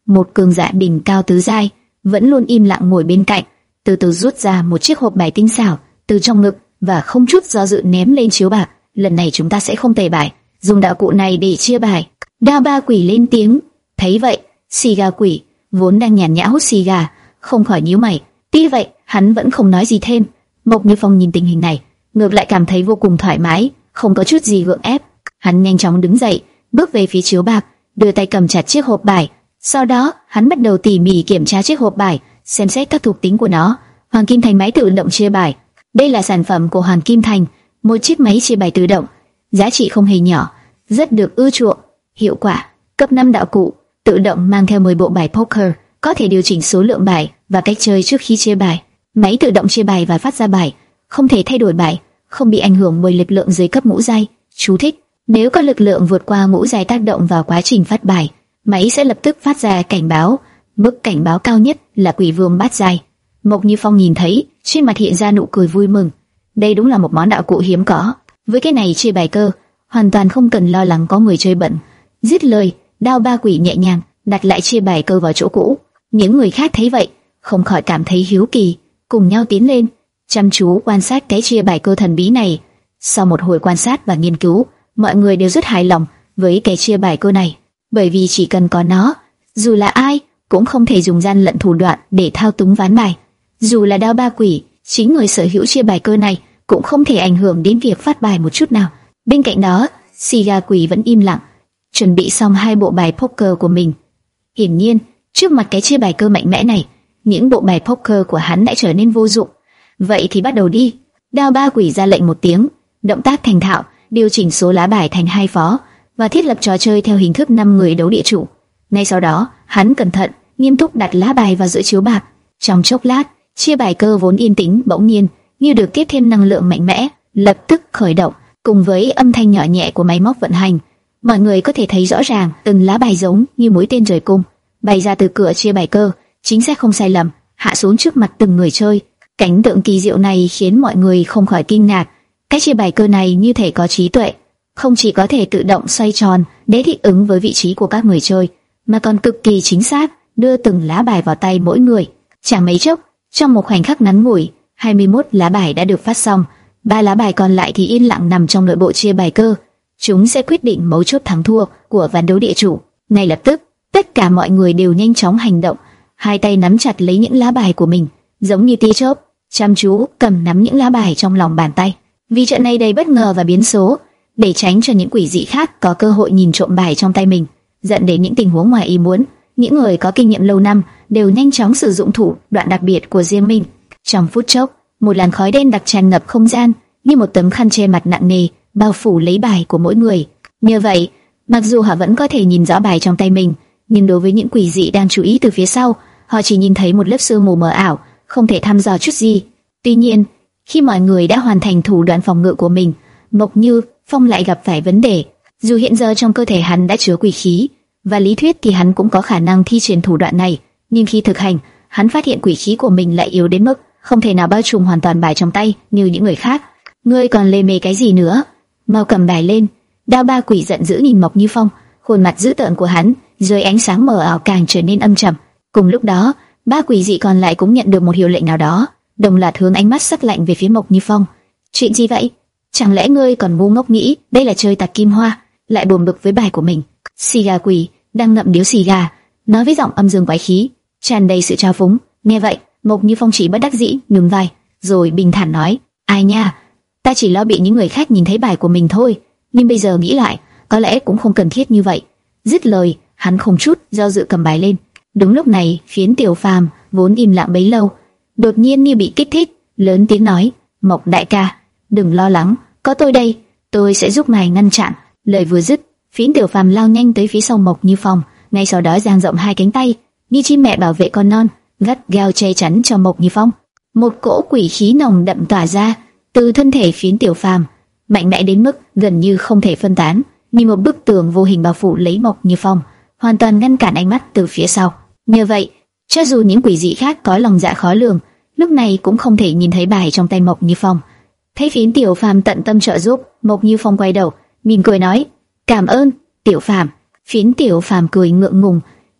một cường giả đỉnh cao tứ giai, vẫn luôn im lặng ngồi bên cạnh, từ từ rút ra một chiếc hộp bài tinh xảo từ trong ngực và không chút do dự ném lên chiếu bạc. Lần này chúng ta sẽ không tẩy bài, dùng đạo cụ này để chia bài. Đao ba quỷ lên tiếng. Thấy vậy, xì gà quỷ vốn đang nhàn nhã hút xì gà, không khỏi nhíu mày. Tuy vậy, hắn vẫn không nói gì thêm. Mộc Như Phong nhìn tình hình này, ngược lại cảm thấy vô cùng thoải mái, không có chút gì gượng ép. Hắn nhanh chóng đứng dậy, bước về phía chiếu bạc, đưa tay cầm chặt chiếc hộp bài. Sau đó, hắn bắt đầu tỉ mỉ kiểm tra chiếc hộp bài, xem xét các thuộc tính của nó. Hoàng Kim Thành máy tự động chia bài. Đây là sản phẩm của Hoàng Kim Thành, một chiếc máy chia bài tự động, giá trị không hề nhỏ, rất được ưa chuộng. Hiệu quả: cấp năm đạo cụ, tự động mang theo mười bộ bài poker, có thể điều chỉnh số lượng bài và cách chơi trước khi chia bài. Máy tự động chia bài và phát ra bài, không thể thay đổi bài, không bị ảnh hưởng bởi lực lượng dưới cấp ngũ giai. Chú thích: nếu có lực lượng vượt qua ngũ giai tác động vào quá trình phát bài, máy sẽ lập tức phát ra cảnh báo. Mức cảnh báo cao nhất là quỷ vương bát giai. Mộc Như Phong nhìn thấy, trên mặt hiện ra nụ cười vui mừng. Đây đúng là một món đạo cụ hiếm có. Với cái này chia bài cơ, hoàn toàn không cần lo lắng có người chơi bẩn. Dứt lời, đao ba quỷ nhẹ nhàng đặt lại chia bài cơ vào chỗ cũ. Những người khác thấy vậy, không khỏi cảm thấy hiếu kỳ, cùng nhau tiến lên, chăm chú quan sát cái chia bài cơ thần bí này. Sau một hồi quan sát và nghiên cứu, mọi người đều rất hài lòng với cái chia bài cơ này, bởi vì chỉ cần có nó, dù là ai cũng không thể dùng gian lận thủ đoạn để thao túng ván bài. Dù là đao ba quỷ, chính người sở hữu chia bài cơ này cũng không thể ảnh hưởng đến việc phát bài một chút nào. Bên cạnh đó, xì gà quỷ vẫn im lặng, chuẩn bị xong hai bộ bài poker của mình. Hiển nhiên, trước mặt cái chia bài cơ mạnh mẽ này, những bộ bài poker của hắn đã trở nên vô dụng. Vậy thì bắt đầu đi. Đao ba quỷ ra lệnh một tiếng, động tác thành thạo, điều chỉnh số lá bài thành hai phó và thiết lập trò chơi theo hình thức năm người đấu địa chủ. Ngay sau đó, hắn cẩn thận, nghiêm túc đặt lá bài vào giữa chiếu bạc. Trong chốc lát, chia bài cơ vốn yên tĩnh bỗng nhiên như được tiếp thêm năng lượng mạnh mẽ, lập tức khởi động. Cùng với âm thanh nhỏ nhẹ của máy móc vận hành, mọi người có thể thấy rõ ràng từng lá bài giống như mũi tên rời cung, bay ra từ cửa chia bài cơ, chính xác không sai lầm, hạ xuống trước mặt từng người chơi. Cảnh tượng kỳ diệu này khiến mọi người không khỏi kinh ngạc. Cái chia bài cơ này như thể có trí tuệ, không chỉ có thể tự động xoay tròn để thích ứng với vị trí của các người chơi, mà còn cực kỳ chính xác đưa từng lá bài vào tay mỗi người. Chẳng mấy chốc, trong một khoảnh khắc ngắn ngủi, hai mươi mốt lá bài đã được phát xong. Ba lá bài còn lại thì yên lặng nằm trong nội bộ chia bài cơ. Chúng sẽ quyết định mấu chốt thắng thua của ván đấu địa chủ. Ngay lập tức, tất cả mọi người đều nhanh chóng hành động, hai tay nắm chặt lấy những lá bài của mình, giống như tia chớp, chăm chú cầm nắm những lá bài trong lòng bàn tay. Vì trận này đầy bất ngờ và biến số, để tránh cho những quỷ dị khác có cơ hội nhìn trộm bài trong tay mình, dẫn đến những tình huống ngoài ý muốn, những người có kinh nghiệm lâu năm đều nhanh chóng sử dụng thủ đoạn đặc biệt của riêng mình. Trong phút chốc, một làn khói đen đặc tràn ngập không gian, như một tấm khăn che mặt nặng nề, bao phủ lấy bài của mỗi người. Như vậy, mặc dù họ vẫn có thể nhìn rõ bài trong tay mình, nhưng đối với những quỷ dị đang chú ý từ phía sau, họ chỉ nhìn thấy một lớp sương mù mờ ảo, không thể thăm dò chút gì. Tuy nhiên, khi mọi người đã hoàn thành thủ đoạn phòng ngự của mình, Mộc Như Phong lại gặp phải vấn đề. Dù hiện giờ trong cơ thể hắn đã chứa quỷ khí, và lý thuyết thì hắn cũng có khả năng thi triển thủ đoạn này, nhưng khi thực hành, hắn phát hiện quỷ khí của mình lại yếu đến mức không thể nào bao trùm hoàn toàn bài trong tay như những người khác. Ngươi còn lề mề cái gì nữa? Mau cầm bài lên! Đao ba quỷ giận dữ nhìn Mộc Như Phong, khuôn mặt dữ tợn của hắn dưới ánh sáng mờ ảo càng trở nên âm trầm. Cùng lúc đó, ba quỷ dị còn lại cũng nhận được một hiệu lệnh nào đó, đồng loạt hướng ánh mắt sắc lạnh về phía Mộc Như Phong. Chuyện gì vậy? Chẳng lẽ ngươi còn ngu ngốc nghĩ đây là chơi tạt kim hoa, lại buồn bực với bài của mình? Xì gà quỷ đang ngậm điếu xì gà, nói với giọng âm dương quái khí, tràn đầy sự trào phúng. Nghe vậy, Mộc Như Phong chỉ bất đắc dĩ nhún vai, rồi bình thản nói: ai nha, ta chỉ lo bị những người khác nhìn thấy bài của mình thôi, nhưng bây giờ nghĩ lại, có lẽ cũng không cần thiết như vậy. Dứt lời, hắn không chút do dự cầm bài lên. Đúng lúc này, Phiến Tiểu Phàm vốn im lặng bấy lâu, đột nhiên như bị kích thích, lớn tiếng nói: Mộc đại ca, đừng lo lắng, có tôi đây, tôi sẽ giúp ngài ngăn chặn. Lời vừa dứt, Phiến Tiểu Phàm lao nhanh tới phía sau Mộc Như Phong, ngay sau đó dang rộng hai cánh tay, như chim mẹ bảo vệ con non, gắt gao che chắn cho Mộc Như Phong. Một cỗ quỷ khí nồng đậm tỏa ra từ thân thể Phiến Tiểu Phàm, mạnh mẽ đến mức gần như không thể phân tán, như một bức tường vô hình bao phủ lấy Mộc Như Phong, hoàn toàn ngăn cản ánh mắt từ phía sau. Như vậy, cho dù những quỷ dị khác có lòng dạ khó lường, lúc này cũng không thể nhìn thấy bài trong tay Mộc Như Phong. Thấy Phiến Tiểu Phàm tận tâm trợ giúp, Mộc Như Phong quay đầu, mỉm cười nói: cảm ơn, Tiểu Phàm. Phiến Tiểu Phàm cười ngượng ngùng,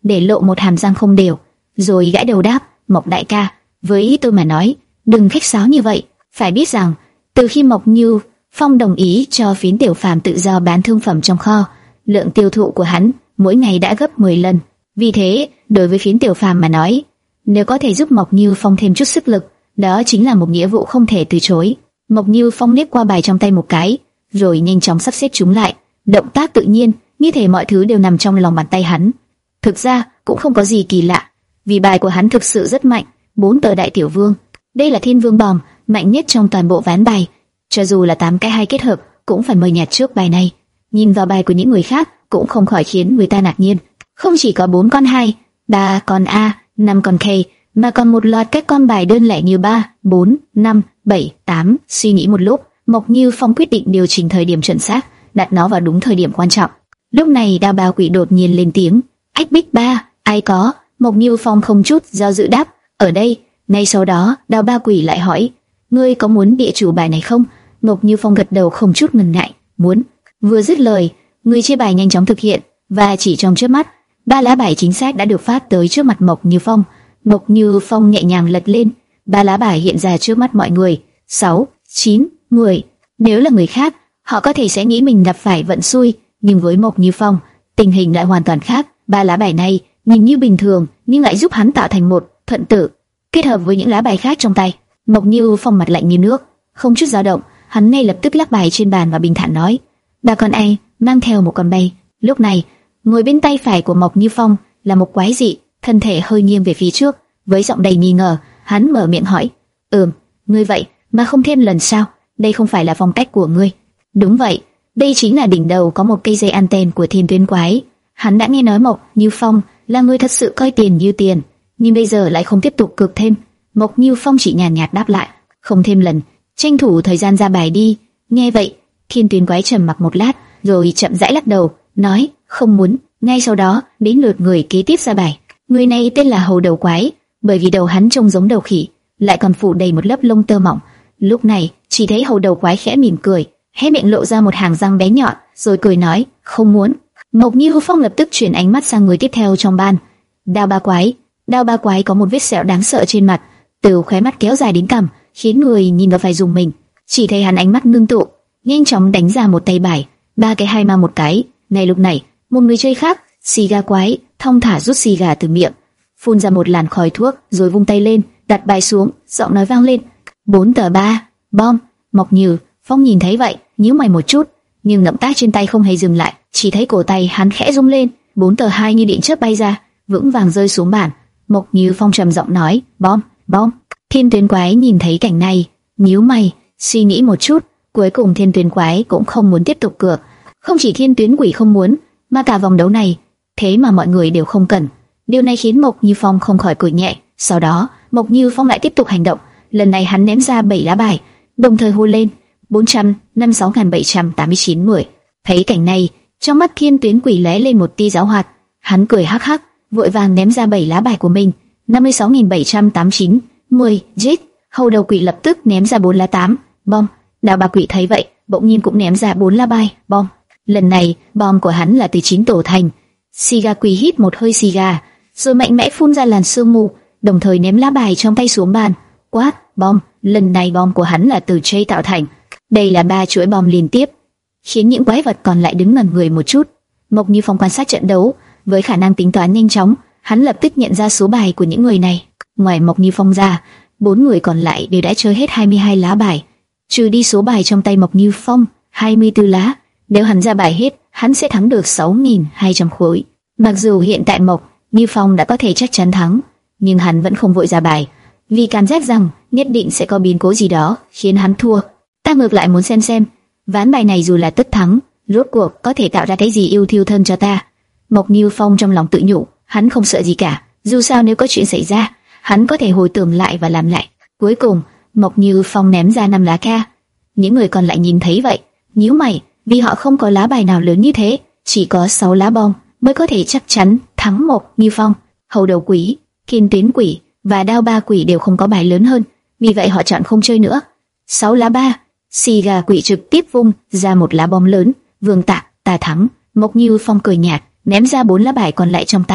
để lộ một hàm răng không đều, rồi gãi đầu đáp: Mộc đại ca, với tôi mà nói, đừng khách sáo như vậy. Phải biết rằng, từ khi Mộc Như Phong đồng ý cho Phiến Tiểu Phàm tự do bán thương phẩm trong kho, lượng tiêu thụ của hắn mỗi ngày đã gấp mười lần. Vì thế, đối với Phiến Tiểu Phàm mà nói, nếu có thể giúp Mộc Như Phong thêm chút sức lực, đó chính là một nghĩa vụ không thể từ chối. Mộc Như Phong liếc qua bài trong tay một cái, rồi nhanh chóng sắp xếp chúng lại, động tác tự nhiên, như thể mọi thứ đều nằm trong lòng bàn tay hắn. Thực ra cũng không có gì kỳ lạ, vì bài của hắn thực sự rất mạnh. Bốn tờ đại tiểu vương, đây là thiên vương bom, mạnh nhất trong toàn bộ ván bài. Cho dù là tám cái hay kết hợp, cũng phải mời nhặt trước bài này. Nhìn vào bài của những người khác, cũng không khỏi khiến người ta ngạc nhiên. Không chỉ có bốn con hai, ba con A, năm con K, mà còn một loạt các con bài đơn lẻ như ba, bốn, năm, bảy, tám. Suy nghĩ một lúc, Mộc Như Phong quyết định điều chỉnh thời điểm chuẩn xác, đặt nó vào đúng thời điểm quan trọng. Lúc này Đao Ba Quỷ đột nhiên lên tiếng: Ách Bích Ba, ai có? Mộc Như Phong không chút do dự đáp: Ở đây. Ngay sau đó, Đao Ba Quỷ lại hỏi: Ngươi có muốn địa chủ bài này không? Mộc Như Phong gật đầu không chút ngần ngại: Muốn. Vừa dứt lời, người chia bài nhanh chóng thực hiện, và chỉ trong chớp mắt, ba lá bài chính xác đã được phát tới trước mặt Mộc Như Phong. Mộc Như Phong nhẹ nhàng lật lên, ba lá bài hiện ra trước mắt mọi người: sáu, chín, mười. Nếu là người khác, họ có thể sẽ nghĩ mình gặp phải vận xui, nhưng với Mộc Như Phong, tình hình lại hoàn toàn khác. Ba lá bài này nhìn như bình thường, nhưng lại giúp hắn tạo thành một thuận tử, kết hợp với những lá bài khác trong tay. Mộc Như Phong mặt lạnh như nước, không chút dao động, hắn ngay lập tức lắc bài trên bàn và bình thản nói: Ba con A mang theo một con bay. Lúc này, ngồi bên tay phải của Mộc Như Phong là một quái dị, thân thể hơi nghiêng về phía trước, với giọng đầy nghi ngờ, hắn mở miệng hỏi: Ừm, ngươi vậy mà không thêm lần sao? Đây không phải là phong cách của ngươi. Đúng vậy, đây chính là đỉnh đầu có một cây dây anten của Thiên Tuyến Quái. Hắn đã nghe nói Mộc Như Phong là người thật sự coi tiền như tiền, nhưng bây giờ lại không tiếp tục cược thêm. Mộc Như Phong chỉ nhàn nhạt đáp lại: Không thêm lần, tranh thủ thời gian ra bài đi. Nghe vậy, Thiên Tuyến Quái trầm mặc một lát, rồi chậm rãi lắc đầu, nói: Không muốn. Ngay sau đó, đến lượt người kế tiếp ra bài. Người này tên là Hầu Đầu Quái, bởi vì đầu hắn trông giống đầu khỉ, lại còn phủ đầy một lớp lông tơ mỏng. Lúc này, chỉ thấy Hầu Đầu Quái khẽ mỉm cười, hé miệng lộ ra một hàng răng bé nhọn, rồi cười nói: Không muốn. Mộc Như Phong lập tức chuyển ánh mắt sang người tiếp theo trong ban. Đao Ba Quái. Đao Ba Quái có một vết sẹo đáng sợ trên mặt, từ khóe mắt kéo dài đến cằm, khiến người nhìn vào phải dùng mình. Chỉ thấy hắn ánh mắt ngưng tụ, nhanh chóng đánh ra một tay bài, ba cái hai mang một cái. Ngay lúc này, một người chơi khác, Xì Gà Quái, thong thả rút xì gà từ miệng, phun ra một làn khói thuốc, rồi vung tay lên, đặt bài xuống, giọng nói vang lên: Bốn tờ ba, bom. Mộc Như Phong nhìn thấy vậy, nhíu mày một chút, nhưng động tác trên tay không hề dừng lại, chỉ thấy cổ tay hắn khẽ rung lên, bốn tờ hai như điện chớp bay ra, vững vàng rơi xuống bàn. Mộc Như Phong trầm giọng nói: Bom, bom. Thiên Tuyến Quái nhìn thấy cảnh này, nhíu mày, suy nghĩ một chút, cuối cùng Thiên Tuyến Quái cũng không muốn tiếp tục cược. Không chỉ Thiên Tuyến Quỷ không muốn, mà cả vòng đấu này, thế mà mọi người đều không cần. Điều này khiến Mộc Như Phong không khỏi cười nhẹ. Sau đó, Mộc Như Phong lại tiếp tục hành động. Lần này hắn ném ra bảy lá bài, đồng thời hô lên: bốn trăm năm mươi sáu nghìn bảy trăm tám mươi chín mười. Thấy cảnh này, trong mắt Thiên Tuyến Quỷ lóe lên một tia giảo hoạt. Hắn cười hắc hắc, vội vàng ném ra bảy lá bài của mình: năm mươi sáu nghìn bảy trăm tám mươi chín, mười. Giết. Hầu Đầu Quỷ lập tức ném ra bốn lá tám, bom. Đao Ba Quỷ thấy vậy, bỗng nhiên cũng ném ra bốn lá bài, bom. Lần này, bom của hắn là từ chín tổ thành. Xì Gà Quỷ hít một hơi xì gà, rồi mạnh mẽ phun ra làn sương mù, đồng thời ném lá bài trong tay xuống bàn. Quát, bom. Lần này bom của hắn là từ J tạo thành. Đây là ba chuỗi bom liên tiếp, khiến những quái vật còn lại đứng ngẩn người một chút. Mộc Như Phong quan sát trận đấu, với khả năng tính toán nhanh chóng, hắn lập tức nhận ra số bài của những người này. Ngoài Mộc Như Phong ra, bốn người còn lại đều đã chơi hết hai mươi hai lá bài, trừ đi số bài trong tay Mộc Như Phong, hai mươi tư lá. Nếu hắn ra bài hết, hắn sẽ thắng được sáu nghìn hai trăm khối. Mặc dù hiện tại Mộc Như Phong đã có thể chắc chắn thắng, nhưng hắn vẫn không vội ra bài, vì cảm giác rằng nhất định sẽ có biến cố gì đó khiến hắn thua. Ta ngược lại muốn xem xem, ván bài này dù là tất thắng, rốt cuộc có thể tạo ra cái gì yêu thiêu thân cho ta. Mộc Như Phong trong lòng tự nhủ, hắn không sợ gì cả, dù sao nếu có chuyện xảy ra, hắn có thể hồi tưởng lại và làm lại. Cuối cùng, Mộc Như Phong ném ra năm lá ca. Những người còn lại nhìn thấy vậy, nhíu mày, vì họ không có lá bài nào lớn như thế, chỉ có sáu lá bom mới có thể chắc chắn thắng Mộc Như Phong. Hầu Đầu Quỷ, Thiên Tuyến Quỷ và Đao Ba Quỷ đều không có bài lớn hơn, vì vậy họ chọn không chơi nữa. Sáu lá ba, Xì Gà Quỷ trực tiếp vung ra một lá bom lớn, vương tạ, ta thắng. Mộc Như Phong cười nhạt, ném ra bốn lá bài còn lại trong tay.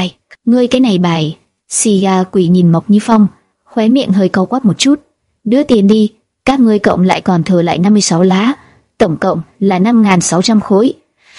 Ngươi cái này bài. Xì gà quỷ nhìn Mộc Như Phong, khóe miệng hơi cau quắp một chút. Đưa tiền đi, các ngươi cộng lại còn thừa lại năm mươi sáu lá, tổng cộng là năm nghìn sáu trăm khối.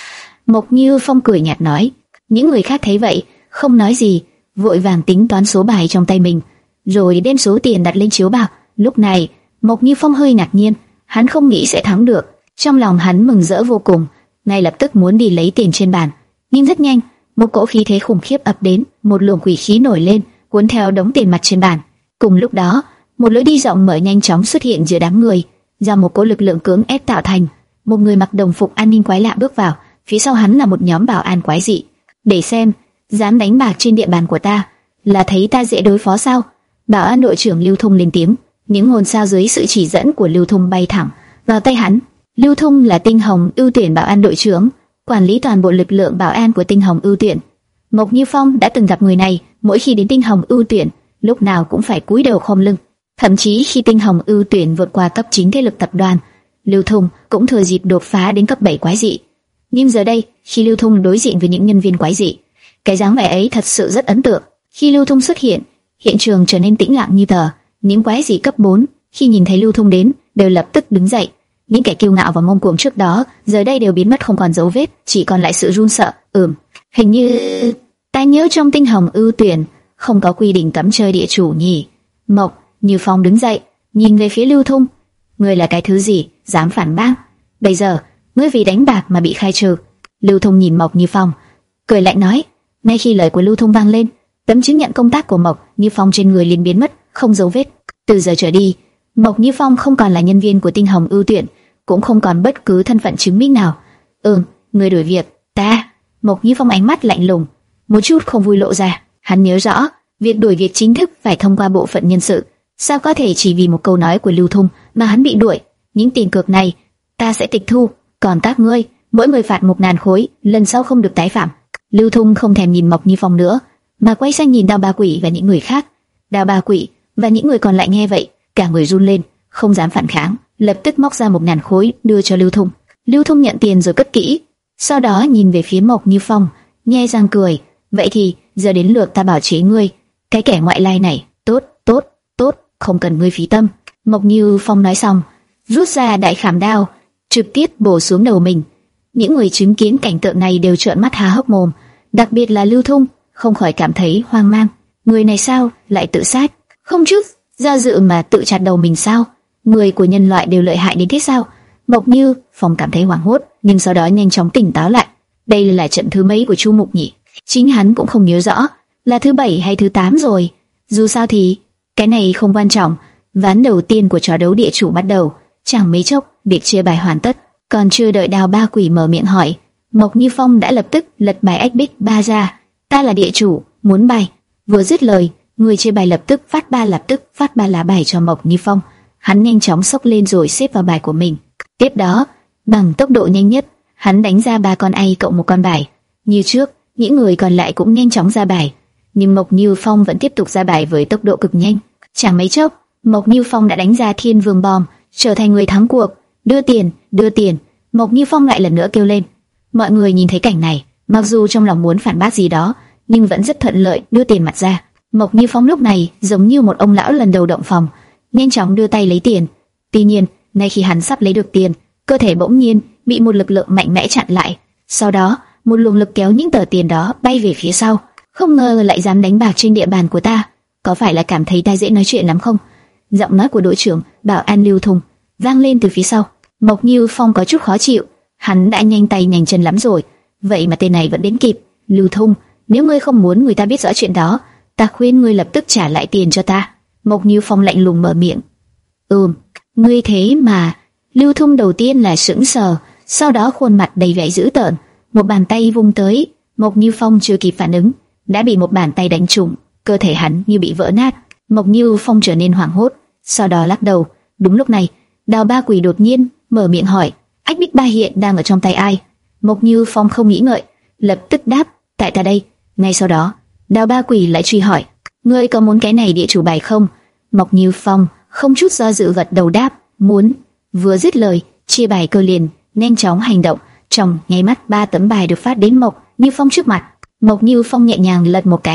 Mộc Như Phong cười nhạt nói. Những người khác thấy vậy, không nói gì, vội vàng tính toán số bài trong tay mình, rồi đem số tiền đặt lên chiếu bạc. Lúc này, Mộc Như Phong hơi ngạc nhiên, hắn không nghĩ sẽ thắng được. Trong lòng hắn mừng rỡ vô cùng, ngay lập tức muốn đi lấy tiền trên bàn. Nhưng rất nhanh, một cỗ khí thế khủng khiếp ập đến, một luồng quỷ khí nổi lên, cuốn theo đống tiền mặt trên bàn. Cùng lúc đó, một lối đi rộng mở nhanh chóng xuất hiện giữa đám người, do một cỗ lực lượng cưỡng ép tạo thành. Một người mặc đồng phục an ninh quái lạ bước vào, phía sau hắn là một nhóm bảo an quái dị. Để xem, dám đánh bạc trên địa bàn của ta, là thấy ta dễ đối phó sao? Bảo an đội trưởng Lưu Thông lên tiếng. Những ngôi sao dưới sự chỉ dẫn của Lưu Thông bay thẳng vào tay hắn. Lưu Thông là Tinh Hồng ưu tuyển bảo an đội trưởng, quản lý toàn bộ lực lượng bảo an của Tinh Hồng ưu tuyển. Mộc Như Phong đã từng gặp người này, mỗi khi đến Tinh Hồng ưu tuyển, lúc nào cũng phải cúi đầu khom lưng. Thậm chí khi Tinh Hồng ưu tuyển vượt qua cấp chín thế lực tập đoàn, Lưu Thông cũng thừa dịp đột phá đến cấp bảy quái dị. Nhưng giờ đây, khi Lưu Thông đối diện với những nhân viên quái dị, cái dáng vẻ ấy thật sự rất ấn tượng. Khi Lưu Thông xuất hiện, hiện trường trở nên tĩnh lặng như tờ. Những quái dị cấp bốn khi nhìn thấy Lưu Thông đến, đều lập tức đứng dậy. Những kẻ kiêu ngạo và ngông cuồng trước đó, giờ đây đều biến mất không còn dấu vết, chỉ còn lại sự run sợ. Ừm, hình như ta nhớ trong Tinh Hồng ưu tuyển không có quy định cấm chơi địa chủ nhỉ? Mộc Như Phong đứng dậy, nhìn về phía Lưu Thông. Ngươi là cái thứ gì, dám phản bác? Bây giờ, ngươi vì đánh bạc mà bị khai trừ. Lưu Thông nhìn Mộc Như Phong, cười lạnh nói. Ngay khi lời của Lưu Thông vang lên, tấm chứng nhận công tác của Mộc Như Phong trên người liền biến mất, không dấu vết. Từ giờ trở đi, Mộc Như Phong không còn là nhân viên của Tinh Hồng ưu tuyển, cũng không còn bất cứ thân phận chứng minh nào. Ừm, người đuổi việc, ta. Mộc Như Phong ánh mắt lạnh lùng, một chút không vui lộ ra. Hắn nhớ rõ, việc đuổi việc chính thức phải thông qua bộ phận nhân sự, sao có thể chỉ vì một câu nói của Lưu Thông mà hắn bị đuổi? Những tiền cược này, ta sẽ tịch thu, còn các ngươi, mỗi người phạt một ngàn khối, lần sau không được tái phạm. Lưu Thông không thèm nhìn Mộc Như Phong nữa, mà quay sang nhìn Đao Ba Quỷ và những người khác. Đao Ba Quỷ và những người còn lại nghe vậy, cả người run lên, không dám phản kháng, lập tức móc ra một ngàn khối đưa cho Lưu Thông. Lưu Thông nhận tiền rồi cất kỹ, sau đó nhìn về phía Mộc Như Phong, nhe răng cười. Vậy thì giờ đến lượt ta bảo chế ngươi, cái kẻ ngoại lai này. Tốt, tốt, tốt, không cần ngươi phí tâm. Mộc Như Phong nói xong, rút ra đại khảm đao, trực tiếp bổ xuống đầu mình. Những người chứng kiến cảnh tượng này đều trợn mắt há hốc mồm, đặc biệt là Lưu Thông, không khỏi cảm thấy hoang mang. Người này sao lại tự sát? Không chứ, do dự mà tự chặt đầu mình sao? Người của nhân loại đều lợi hại đến thế sao? Mộc Như Phong cảm thấy hoảng hốt, nhưng sau đó nhanh chóng tỉnh táo lại. Đây là trận thứ mấy của Chu Mục nhỉ? Chính hắn cũng không nhớ rõ là thứ bảy hay thứ tám rồi. Dù sao thì cái này không quan trọng. Ván đầu tiên của trò đấu địa chủ bắt đầu. Chẳng mấy chốc việc chia bài hoàn tất. Còn chưa đợi Đao Ba Quỷ mở miệng hỏi, Mộc Như Phong đã lập tức lật bài ách bích ba ra. Ta là địa chủ, muốn bài. Vừa dứt lời, người chia bài lập tức phát ba lập tức phát ba lá bài cho Mộc Như Phong. Hắn nhanh chóng xốc lên rồi xếp vào bài của mình. Tiếp đó, bằng tốc độ nhanh nhất, hắn đánh ra ba con A cộng một con bài. Như trước, những người còn lại cũng nhanh chóng ra bài, nhưng Mộc Như Phong vẫn tiếp tục ra bài với tốc độ cực nhanh. Chẳng mấy chốc, Mộc Như Phong đã đánh ra Thiên Vương Bom, trở thành người thắng cuộc. Đưa tiền, đưa tiền. Mộc Như Phong lại lần nữa kêu lên. Mọi người nhìn thấy cảnh này, mặc dù trong lòng muốn phản bác gì đó, nhưng vẫn rất thuận lợi đưa tiền mặt ra. Mộc Như Phong lúc này giống như một ông lão lần đầu động phòng, nhanh chóng đưa tay lấy tiền. Tuy nhiên, ngay khi hắn sắp lấy được tiền, cơ thể bỗng nhiên bị một lực lượng mạnh mẽ chặn lại. Sau đó, một luồng lực kéo những tờ tiền đó bay về phía sau. Không ngờ lại dám đánh bạc trên địa bàn của ta, có phải là cảm thấy ta dễ nói chuyện lắm không? Giọng nói của đội trưởng bảo an Lưu Thông vang lên từ phía sau. Mộc Như Phong có chút khó chịu, hắn đã nhanh tay nhanh chân lắm rồi, vậy mà tên này vẫn đến kịp. Lưu Thông, nếu ngươi không muốn người ta biết rõ chuyện đó, ta khuyên ngươi lập tức trả lại tiền cho ta. Mộc Như Phong lạnh lùng mở miệng. Ừm, ngươi thế mà. Lưu Thông đầu tiên là sững sờ, sau đó khuôn mặt đầy vẻ dữ tợn, một bàn tay vung tới. Mộc Như Phong chưa kịp phản ứng, đã bị một bàn tay đánh trúng, cơ thể hắn như bị vỡ nát. Mộc Như Phong trở nên hoảng hốt, sau đó lắc đầu. Đúng lúc này, Đao Ba Quỷ đột nhiên mở miệng hỏi, ách bích ba hiện đang ở trong tay ai? Mộc Như Phong không nghĩ ngợi, lập tức đáp, tại ta đây. Ngay sau đó, Đao Ba Quỷ lại truy hỏi, ngươi có muốn cái này địa chủ bài không? Mộc Như Phong không chút do dự gật đầu đáp, muốn. Vừa dứt lời, chia bài cơ liền nhanh chóng hành động. Trong nháy mắt ba tấm bài được phát đến Mộc Như Phong trước mặt. Mộc Như Phong nhẹ nhàng lật một cái,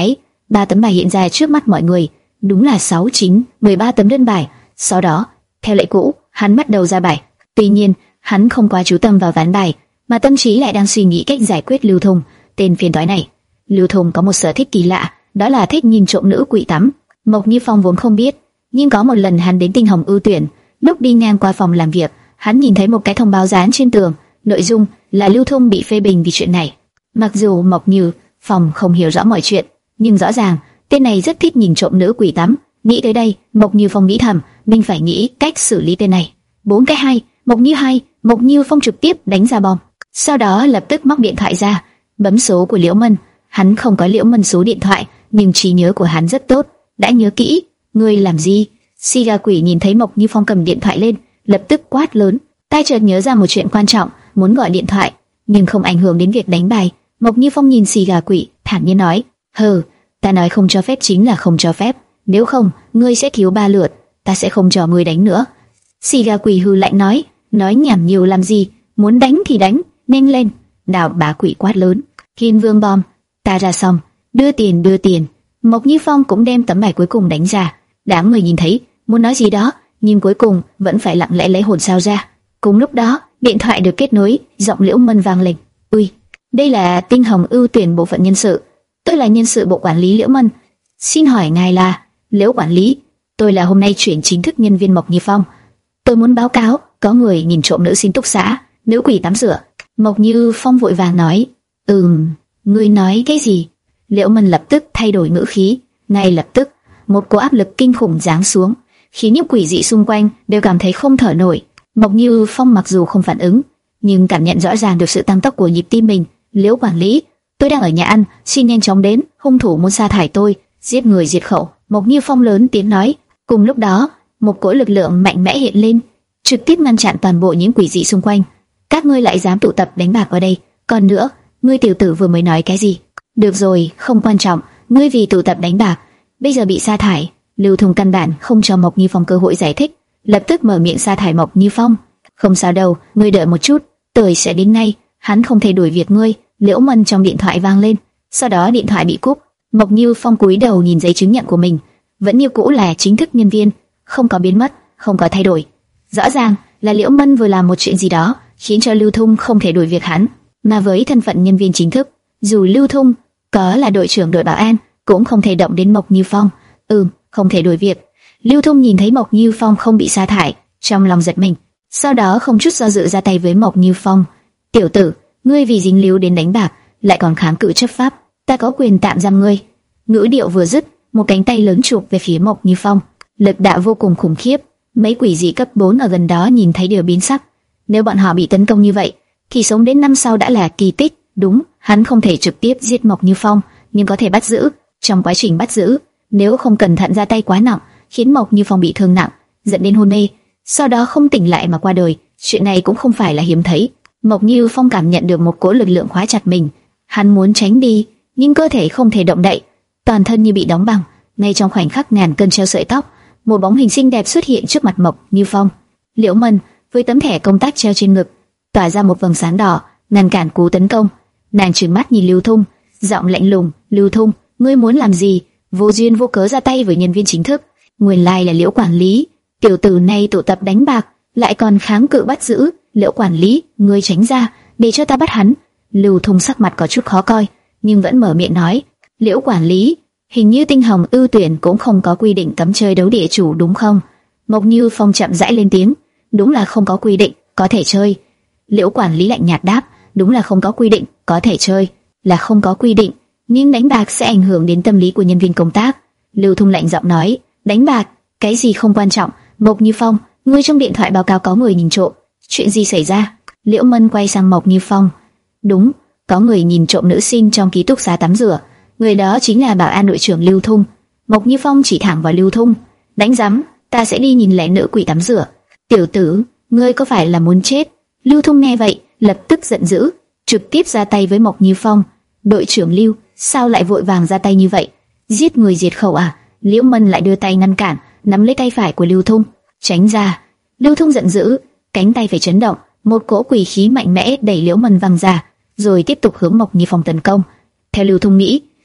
Ba tấm bài hiện ra trước mắt mọi người, đúng là sáu chín, mười ba tấm đơn bài. Sau đó, theo lệ cũ, hắn bắt đầu ra bài. Tuy nhiên, hắn không quá chú tâm vào ván bài, mà tâm trí lại đang suy nghĩ cách giải quyết Lưu Thung, tên phiền toái này. Lưu Thung có một sở thích kỳ lạ, đó là thích nhìn trộm nữ quỷ tắm. Mộc Như Phong vốn không biết, nhưng có một lần hắn đến Tinh Hồng Ưu Tuyển, lúc đi ngang qua phòng làm việc, hắn nhìn thấy một cái thông báo dán trên tường, nội dung là Lưu Thung bị phê bình vì chuyện này. Mặc dù Mộc Như Phong không hiểu rõ mọi chuyện, nhưng rõ ràng tên này rất thích nhìn trộm nữ quỷ tắm. Nghĩ tới đây, Mộc Như Phong nghĩ thầm, mình phải nghĩ cách xử lý tên này. Bốn cái hay, Mộc Như hay, Mộc Như Phong trực tiếp đánh ra bom. Sau đó lập tức móc điện thoại ra, bấm số của Liễu Mân. Hắn không có Liễu Mân số điện thoại, nhưng trí nhớ của hắn rất tốt, đã nhớ kỹ. Ngươi làm gì? Si gà quỷ nhìn thấy Mộc Như Phong cầm điện thoại lên, lập tức quát lớn. Tai chợt nhớ ra một chuyện quan trọng, muốn gọi điện thoại, nhưng không ảnh hưởng đến việc đánh bài. Mộc Như Phong nhìn Si gà quỷ, thản nhiên nói: "Hừ, ta nói không cho phép chính là không cho phép, nếu không, ngươi sẽ thiếu ba lượt, ta sẽ không cho ngươi đánh nữa." Si gà quỷ hừ lạnh nói: "Nói nhảm nhiều làm gì, muốn đánh thì đánh, nhanh lên." Đào bá quỷ quát lớn: "Kim Vương bom, ta ra xong, đưa tiền đưa tiền." Mộc Như Phong cũng đem tấm bài cuối cùng đánh ra. Đám người nhìn thấy, muốn nói gì đó, nhưng cuối cùng vẫn phải lặng lẽ lấy hồn sao ra. Cùng lúc đó, điện thoại được kết nối, giọng Liễu Mân vang lên: "Ui, đây là Tinh Hồng Ưu Tuyển bộ phận nhân sự. Tôi là nhân sự bộ quản lý Liễu Mân. Xin hỏi ngài là?" "Liễu quản lý, tôi là hôm nay chuyển chính thức nhân viên Mộc Như Phong. Tôi muốn báo cáo, có người nhìn trộm nữ sinh túc xá, nữ quỷ tắm rửa." Mộc Như Phong vội vàng nói: "Ừm, ngươi nói cái gì?" Liễu Mân lập tức thay đổi ngữ khí. Ngay lập tức, một cỗ áp lực kinh khủng giáng xuống, khiến những quỷ dị xung quanh đều cảm thấy không thở nổi. Mộc Như Phong mặc dù không phản ứng, nhưng cảm nhận rõ ràng được sự tăng tốc của nhịp tim mình. "Liễu quản lý, tôi đang ở nhà ăn, xin nhanh chóng đến, hung thủ muốn sa thải tôi, giết người diệt khẩu." Mộc Như Phong lớn tiếng nói. Cùng lúc đó, một cỗ lực lượng mạnh mẽ hiện lên, trực tiếp ngăn chặn toàn bộ những quỷ dị xung quanh. "Các ngươi lại dám tụ tập đánh bạc ở đây? Còn nữa, ngươi tiểu tử vừa mới nói cái gì?" "Được rồi, không quan trọng, ngươi vì tụ tập đánh bạc, bây giờ bị sa thải." Lưu Thung căn bản không cho Mộc Như Phong cơ hội giải thích, lập tức mở miệng sa thải Mộc Như Phong. "Không sao đâu, ngươi đợi một chút, tôi sẽ đến ngay, hắn không thể đuổi việc ngươi." Liễu Mân trong điện thoại vang lên, sau đó điện thoại bị cúp. Mộc Như Phong cúi đầu nhìn giấy chứng nhận của mình, vẫn như cũ là chính thức nhân viên, không có biến mất, không có thay đổi. Rõ ràng là Liễu Mân vừa làm một chuyện gì đó khiến cho Lưu Thung không thể đuổi việc hắn, mà với thân phận nhân viên chính thức, dù Lưu Thung có là đội trưởng đội bảo an cũng không thể động đến Mộc Như Phong. Ừm, không thể đuổi việc. Lưu Thung nhìn thấy Mộc Như Phong không bị sa thải, trong lòng giật mình, sau đó không chút do dự ra tay với Mộc Như Phong. "Tiểu tử, ngươi vì dính líu đến đánh bạc, lại còn kháng cự chấp pháp, ta có quyền tạm giam ngươi." Ngữ điệu vừa dứt, một cánh tay lớn chụp về phía Mộc Như Phong, lực đạo vô cùng khủng khiếp. Mấy quỷ dị cấp bốn ở gần đó nhìn thấy đều biến sắc. Nếu bọn họ bị tấn công như vậy, thì sống đến năm sau đã là kỳ tích. Đúng, hắn không thể trực tiếp giết Mộc Như Phong, nhưng có thể bắt giữ. Trong quá trình bắt giữ, nếu không cẩn thận ra tay quá nặng, khiến Mộc Như Phong bị thương nặng, dẫn đến hôn mê, sau đó không tỉnh lại mà qua đời, chuyện này cũng không phải là hiếm thấy. Mộc Như Phong cảm nhận được một cỗ lực lượng khóa chặt mình, hắn muốn tránh đi, nhưng cơ thể không thể động đậy, toàn thân như bị đóng băng. Ngay trong khoảnh khắc ngàn cân treo sợi tóc, một bóng hình xinh đẹp xuất hiện trước mặt Mộc Như Phong. Liễu Mân với tấm thẻ công tác treo trên ngực, tỏa ra một vầng sáng đỏ, ngăn cản cú tấn công. Nàng trừng mắt nhìn Lưu Thung, giọng lạnh lùng: "Lưu Thung, ngươi muốn làm gì? Vô duyên vô cớ ra tay với nhân viên chính thức. Nguyên lai là Liễu quản lý, tiểu tử này tụ tập đánh bạc, lại còn kháng cự bắt giữ. Liễu quản lý, ngươi tránh ra, để cho ta bắt hắn." Lưu Thung sắc mặt có chút khó coi, nhưng vẫn mở miệng nói: "Liễu quản lý, hình như Tinh Hồng Ưu Tuyển cũng không có quy định cấm chơi đấu địa chủ đúng không?" Mộc Như Phong chậm rãi lên tiếng: "Đúng là không có quy định, có thể chơi." Liễu quản lý lạnh nhạt đáp: "Đúng là không có quy định, có thể chơi, là không có quy định, nhưng đánh bạc sẽ ảnh hưởng đến tâm lý của nhân viên công tác." Lưu Thung lạnh giọng nói: "Đánh bạc, cái gì không quan trọng. Mộc Như Phong, ngươi trong điện thoại báo cáo có người nhìn trộm, chuyện gì xảy ra?" Liễu Mân quay sang Mộc Như Phong: "Đúng, có người nhìn trộm nữ sinh trong ký túc xá tắm rửa, người đó chính là bảo an đội trưởng Lưu Thung." Mộc Như Phong chỉ thẳng vào Lưu Thung: "Đánh rắm, ta sẽ đi nhìn lén nữ quỷ tắm rửa. Tiểu tử, ngươi có phải là muốn chết?" Lưu Thung nghe vậy, lập tức giận dữ, trực tiếp ra tay với Mộc Như Phong. "Đội trưởng Lưu, sao lại vội vàng ra tay như vậy? Giết người diệt khẩu à?" Liễu Mân lại đưa tay ngăn cản, nắm lấy tay phải của Lưu Thung: "Tránh ra." Lưu Thung giận dữ, cánh tay phải chấn động, một cỗ quỷ khí mạnh mẽ đẩy Liễu Mân văng ra, rồi tiếp tục hướng Mộc Như Phong tấn công. Theo Lưu Thung nghĩ,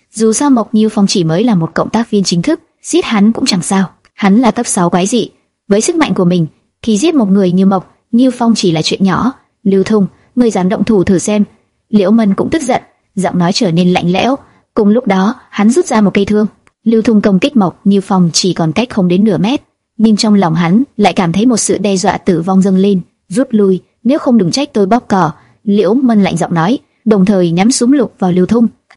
Dù sao Mộc Như Phong chỉ mới là một cộng tác viên chính thức, giết hắn cũng chẳng sao. Hắn là cấp sáu quái dị, với sức mạnh của mình thì giết một người như Mộc Như Phong chỉ là chuyện nhỏ. Lưu Thung, ngươi dám động thủ thử xem. Liễu Mân cũng tức giận, giọng nói trở nên lạnh lẽo. Cùng lúc đó, hắn rút ra một cây thương. Lưu Thung công kích Mộc Như Phong chỉ còn cách không đến nửa mét, nhưng trong lòng hắn lại cảm thấy một sự đe dọa tử vong dâng lên. Rút lui, nếu không đừng trách tôi bóp cỏ. Liễu Mân lạnh giọng nói, đồng thời nhắm súng lục vào Lưu Thung.